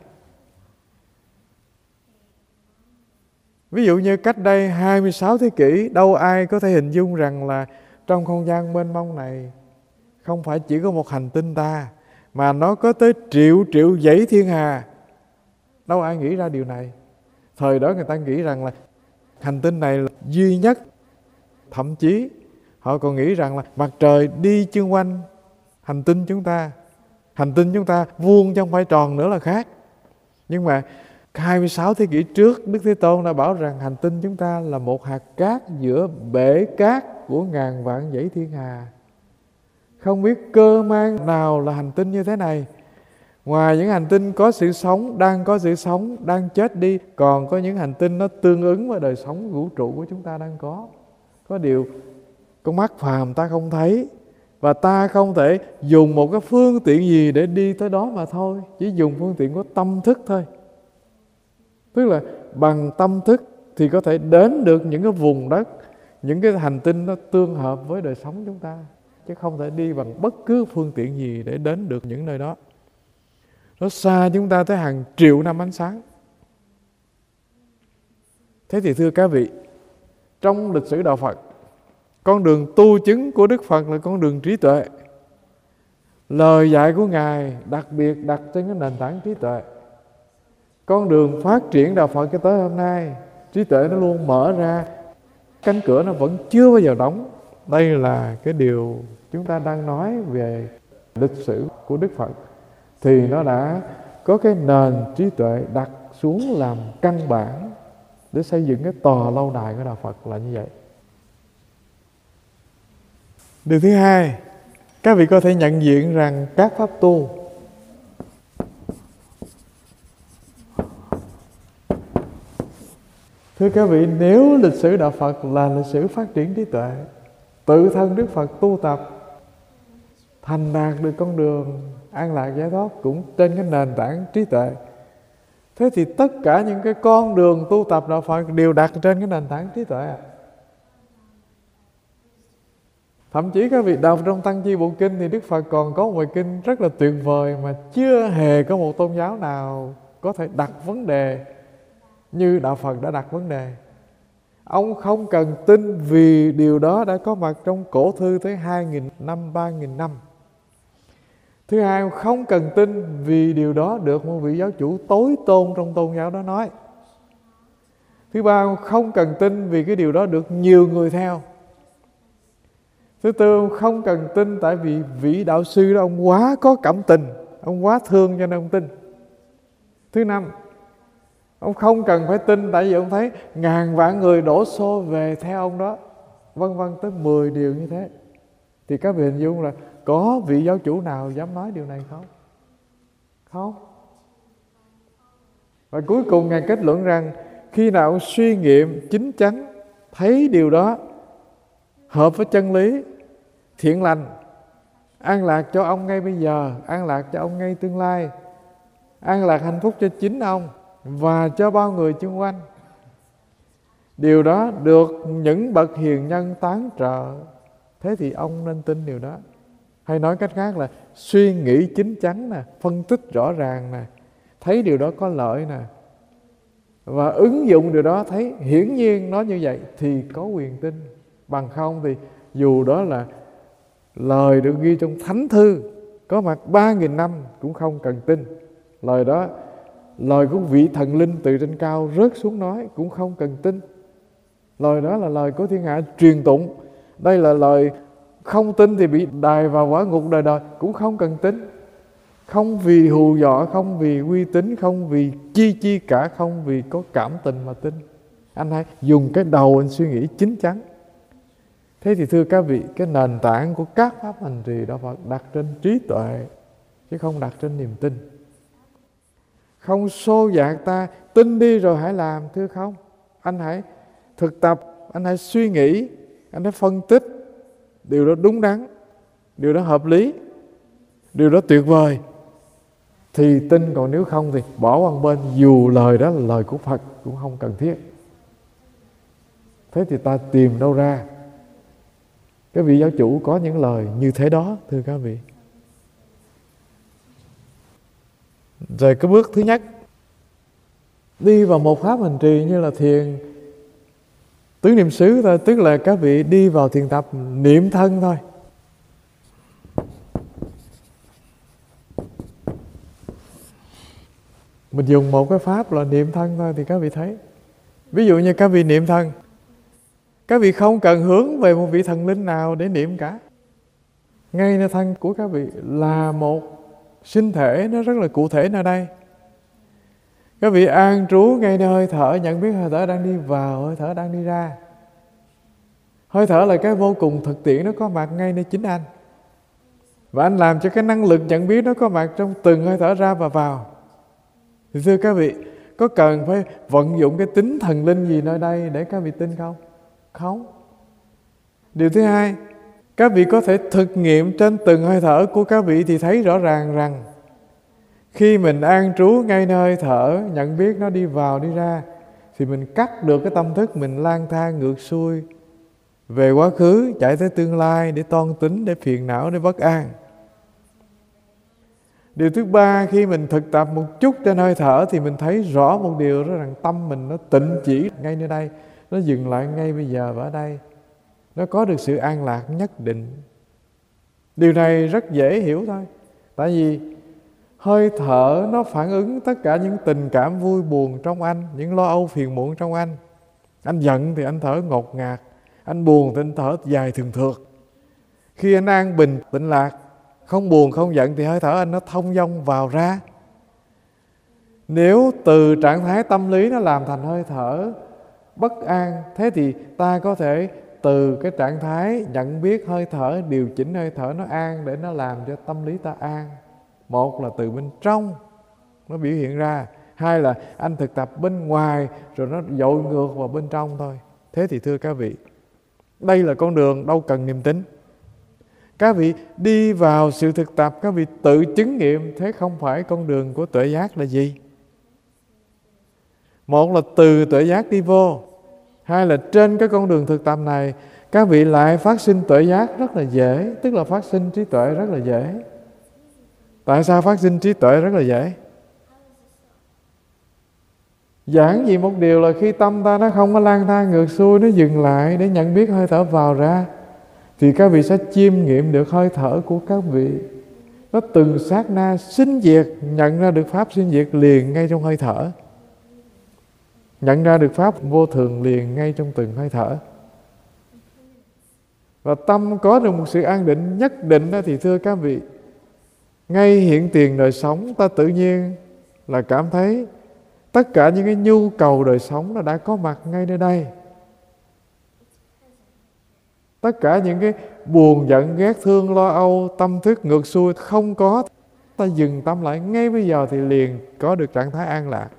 Ví dụ như cách đây 26 thế kỷ, đâu ai có thể hình dung rằng là trong không gian mênh mông này không phải chỉ có một hành tinh ta, mà nó có tới triệu triệu dãy thiên hà. Đâu ai nghĩ ra điều này. Thời đó người ta nghĩ rằng là hành tinh này là duy nhất. Thậm chí họ còn nghĩ rằng là mặt trời đi chung quanh hành tinh chúng ta, hành tinh chúng ta vuông chứ không phải tròn nữa là khác. Nhưng mà 26 thế kỷ trước, Đức Thế Tôn đã bảo rằng hành tinh chúng ta là một hạt cát giữa bể cát của ngàn vạn dãy thiên hà. Không biết cơ mang nào là hành tinh như thế này. Ngoài những hành tinh có sự sống, đang có sự sống, đang chết đi, còn có những hành tinh nó tương ứng với đời sống vũ trụ của chúng ta đang có. Có điều con mắt phàm ta không thấy, và ta không thể dùng một cái phương tiện gì để đi tới đó mà thôi. Chỉ dùng phương tiện của tâm thức thôi. Tức là bằng tâm thức thì có thể đến được những cái vùng đất, những cái hành tinh nó tương hợp với đời sống chúng ta, chứ không thể đi bằng bất cứ phương tiện gì để đến được những nơi đó. Nó xa chúng ta tới hàng triệu năm ánh sáng. Thế thì thưa các vị, trong lịch sử Đạo Phật, con đường tu chứng của Đức Phật là con đường trí tuệ. Lời dạy của Ngài đặc biệt đặt trên cái nền tảng trí tuệ. Con đường phát triển Đạo Phật cho tới hôm nay, trí tuệ nó luôn mở ra, cánh cửa nó vẫn chưa bao giờ đóng. Đây là cái điều chúng ta đang nói về lịch sử của Đức Phật. Thì nó đã có cái nền trí tuệ đặt xuống làm căn bản để xây dựng cái tòa lâu đài của Đạo Phật là như vậy. Điều thứ hai, các vị có thể nhận diện rằng các pháp tu thưa các vị, nếu lịch sử Đạo Phật là lịch sử phát triển trí tuệ, tự thân Đức Phật tu tập thành đạt được con đường an lạc giải thoát cũng trên cái nền tảng trí tuệ. Thế thì tất cả những cái con đường tu tập Đạo Phật đều đặt trên cái nền tảng trí tuệ. Thậm chí các vị đọc trong Tăng Chi Bộ Kinh thì Đức Phật còn có một bài kinh rất là tuyệt vời mà chưa hề có một tôn giáo nào có thể đặt vấn đề như Đạo Phật đã đặt vấn đề. Ông không cần tin vì điều đó đã có mặt trong cổ thư tới 2.000 năm, 3.000 năm. Thứ hai, ông không cần tin vì điều đó được một vị giáo chủ tối tôn trong tôn giáo đó nói. Thứ ba, ông không cần tin vì cái điều đó được nhiều người theo. Thứ tư, ông không cần tin tại vì vị đạo sư đó ông quá có cảm tình, ông quá thương cho nên ông tin. Thứ năm, ông không cần phải tin tại vì ông thấy ngàn vạn người đổ xô về theo ông đó, vân vân, tới 10 điều như thế. Thì các vị hình dung là có vị giáo chủ nào dám nói điều này không? Không. Và cuối cùng Ngài kết luận rằng khi nào ông suy nghiệm chính chắn, thấy điều đó hợp với chân lý, thiện lành, an lạc cho ông ngay bây giờ, an lạc cho ông ngay tương lai, an lạc hạnh phúc cho chính ông và cho bao người xung quanh, điều đó được những bậc hiền nhân tán trợ, thế thì ông nên tin điều đó. Hay nói cách khác là suy nghĩ chính chắn nè, phân tích rõ ràng nè, thấy điều đó có lợi nè, và ứng dụng điều đó thấy hiển nhiên nó như vậy thì có quyền tin. Bằng không thì dù đó là lời được ghi trong thánh thư có mặt 3.000 năm cũng không cần tin. Lời đó, lời của vị thần linh từ trên cao rớt xuống nói cũng không cần tin. Lời đó là lời của thiên hạ truyền tụng. Đây là lời không tin thì bị đày vào quả ngục đời đời cũng không cần tin. Không vì hù dọa, không vì uy tín, không vì chi cả, không vì có cảm tình mà tin. Anh hãy dùng cái đầu anh suy nghĩ chính chắn. Thế thì thưa các vị, cái nền tảng của các pháp hành trì đó phải đặt trên trí tuệ chứ không đặt trên niềm tin. Không xô dạt ta tin đi rồi hãy làm, thưa không. Anh hãy thực tập, anh hãy suy nghĩ, anh hãy phân tích điều đó đúng đắn, điều đó hợp lý, điều đó tuyệt vời thì tin, còn nếu không thì bỏ qua một bên, dù lời đó là lời của Phật cũng không cần thiết. Thế thì ta tìm đâu ra cái vị giáo chủ có những lời như thế đó, thưa các vị. Rồi cái bước thứ nhất, đi vào một pháp hành trì như là thiền tứ niệm xứ thôi, tức là các vị đi vào thiền tập niệm thân thôi. Mình dùng một cái pháp là niệm thân thôi thì các vị thấy. Ví dụ như các vị niệm thân, các vị không cần hướng về một vị thần linh nào để niệm cả. Ngay nơi thân của các vị là một sinh thể, nó rất là cụ thể nơi đây. Các vị an trú ngay nơi hơi thở, nhận biết hơi thở đang đi vào, hơi thở đang đi ra. Hơi thở là cái vô cùng thực tiễn, nó có mặt ngay nơi chính anh. Và anh làm cho cái năng lực nhận biết nó có mặt trong từng hơi thở ra và vào. Thì thưa các vị, có cần phải vận dụng cái tính thần linh gì nơi đây để các vị tin không? Không. Điều thứ hai, các vị có thể thực nghiệm trên từng hơi thở của các vị thì thấy rõ ràng rằng khi mình an trú ngay nơi hơi thở, nhận biết nó đi vào đi ra, thì mình cắt được cái tâm thức mình lang thang ngược xuôi về quá khứ, chạy tới tương lai để toan tính, để phiền não, để bất an. Điều thứ ba, khi mình thực tập một chút trên hơi thở thì mình thấy rõ một điều đó rằng tâm mình nó tịnh chỉ ngay nơi đây, nó dừng lại ngay bây giờ và ở đây, nó có được sự an lạc nhất định. Điều này rất dễ hiểu thôi. Tại vì hơi thở nó phản ứng tất cả những tình cảm vui buồn trong anh, những lo âu phiền muộn trong anh. Anh giận thì anh thở ngột ngạt, anh buồn thì anh thở dài thường thượt. Khi anh an bình, tĩnh lạc, không buồn, không giận thì hơi thở anh nó thông dong vào ra. Nếu từ trạng thái tâm lý nó làm thành hơi thở bất an, thế thì ta có thể từ cái trạng thái nhận biết hơi thở, điều chỉnh hơi thở nó an để nó làm cho tâm lý ta an. Một là từ bên trong nó biểu hiện ra, hai là anh thực tập bên ngoài rồi nó dội ngược vào bên trong thôi. Thế thì thưa các vị, đây là con đường đâu cần niềm tin. Các vị đi vào sự thực tập, các vị tự chứng nghiệm, thế không phải con đường của tuệ giác là gì? Một là từ tuệ giác đi vô, hai là trên cái con đường thực tập này các vị lại phát sinh tuệ giác rất là dễ, tức là phát sinh trí tuệ rất là dễ. Tại sao phát sinh trí tuệ rất là dễ? Giản dị một điều là khi tâm ta nó không có lang thang ngược xuôi, nó dừng lại để nhận biết hơi thở vào ra, thì các vị sẽ chiêm nghiệm được hơi thở của các vị. Nó từng sát na sinh diệt, nhận ra được pháp sinh diệt liền ngay trong hơi thở, nhận ra được pháp vô thường liền ngay trong từng hơi thở. Và tâm có được một sự an định nhất định đó, thì thưa các vị, ngay hiện tiền đời sống ta tự nhiên là cảm thấy tất cả những cái nhu cầu đời sống nó đã có mặt ngay nơi đây. Tất cả những cái buồn giận ghét thương lo âu tâm thức ngược xuôi không có. Ta dừng tâm lại ngay bây giờ thì liền có được trạng thái an lạc.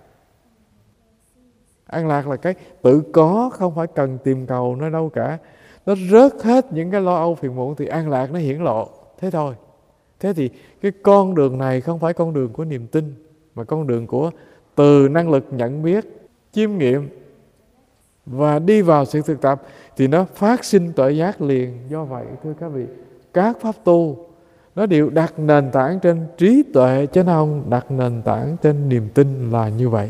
An lạc là cái tự có, không phải cần tìm cầu nó đâu cả. Nó rớt hết những cái lo âu phiền muộn thì an lạc nó hiển lộ. Thế thôi. Thế thì cái con đường này không phải con đường của niềm tin, mà con đường của từ năng lực nhận biết, chiêm nghiệm và đi vào sự thực tập, thì nó phát sinh tuệ giác liền. Do vậy thưa các vị, các pháp tu nó đều đặt nền tảng trên trí tuệ, chứ không đặt nền tảng trên niềm tin, là như vậy.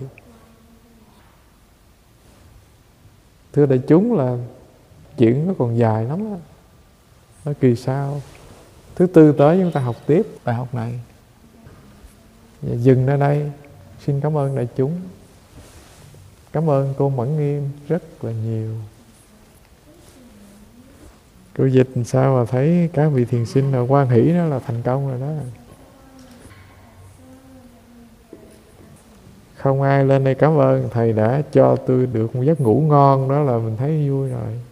Thưa đại chúng, là chuyện nó còn dài lắm đó. Nó kỳ sao. Thứ tư tới chúng ta học tiếp bài học này. Và dừng ở đây. Xin cảm ơn đại chúng. Cảm ơn cô Mẫn Nghiêm rất là nhiều. Cô Dịch sao mà thấy các vị thiền sinh là hoan hỷ đó là thành công rồi đó. Không ai lên đây cảm ơn thầy đã cho tôi được một giấc ngủ ngon, đó là mình thấy vui rồi.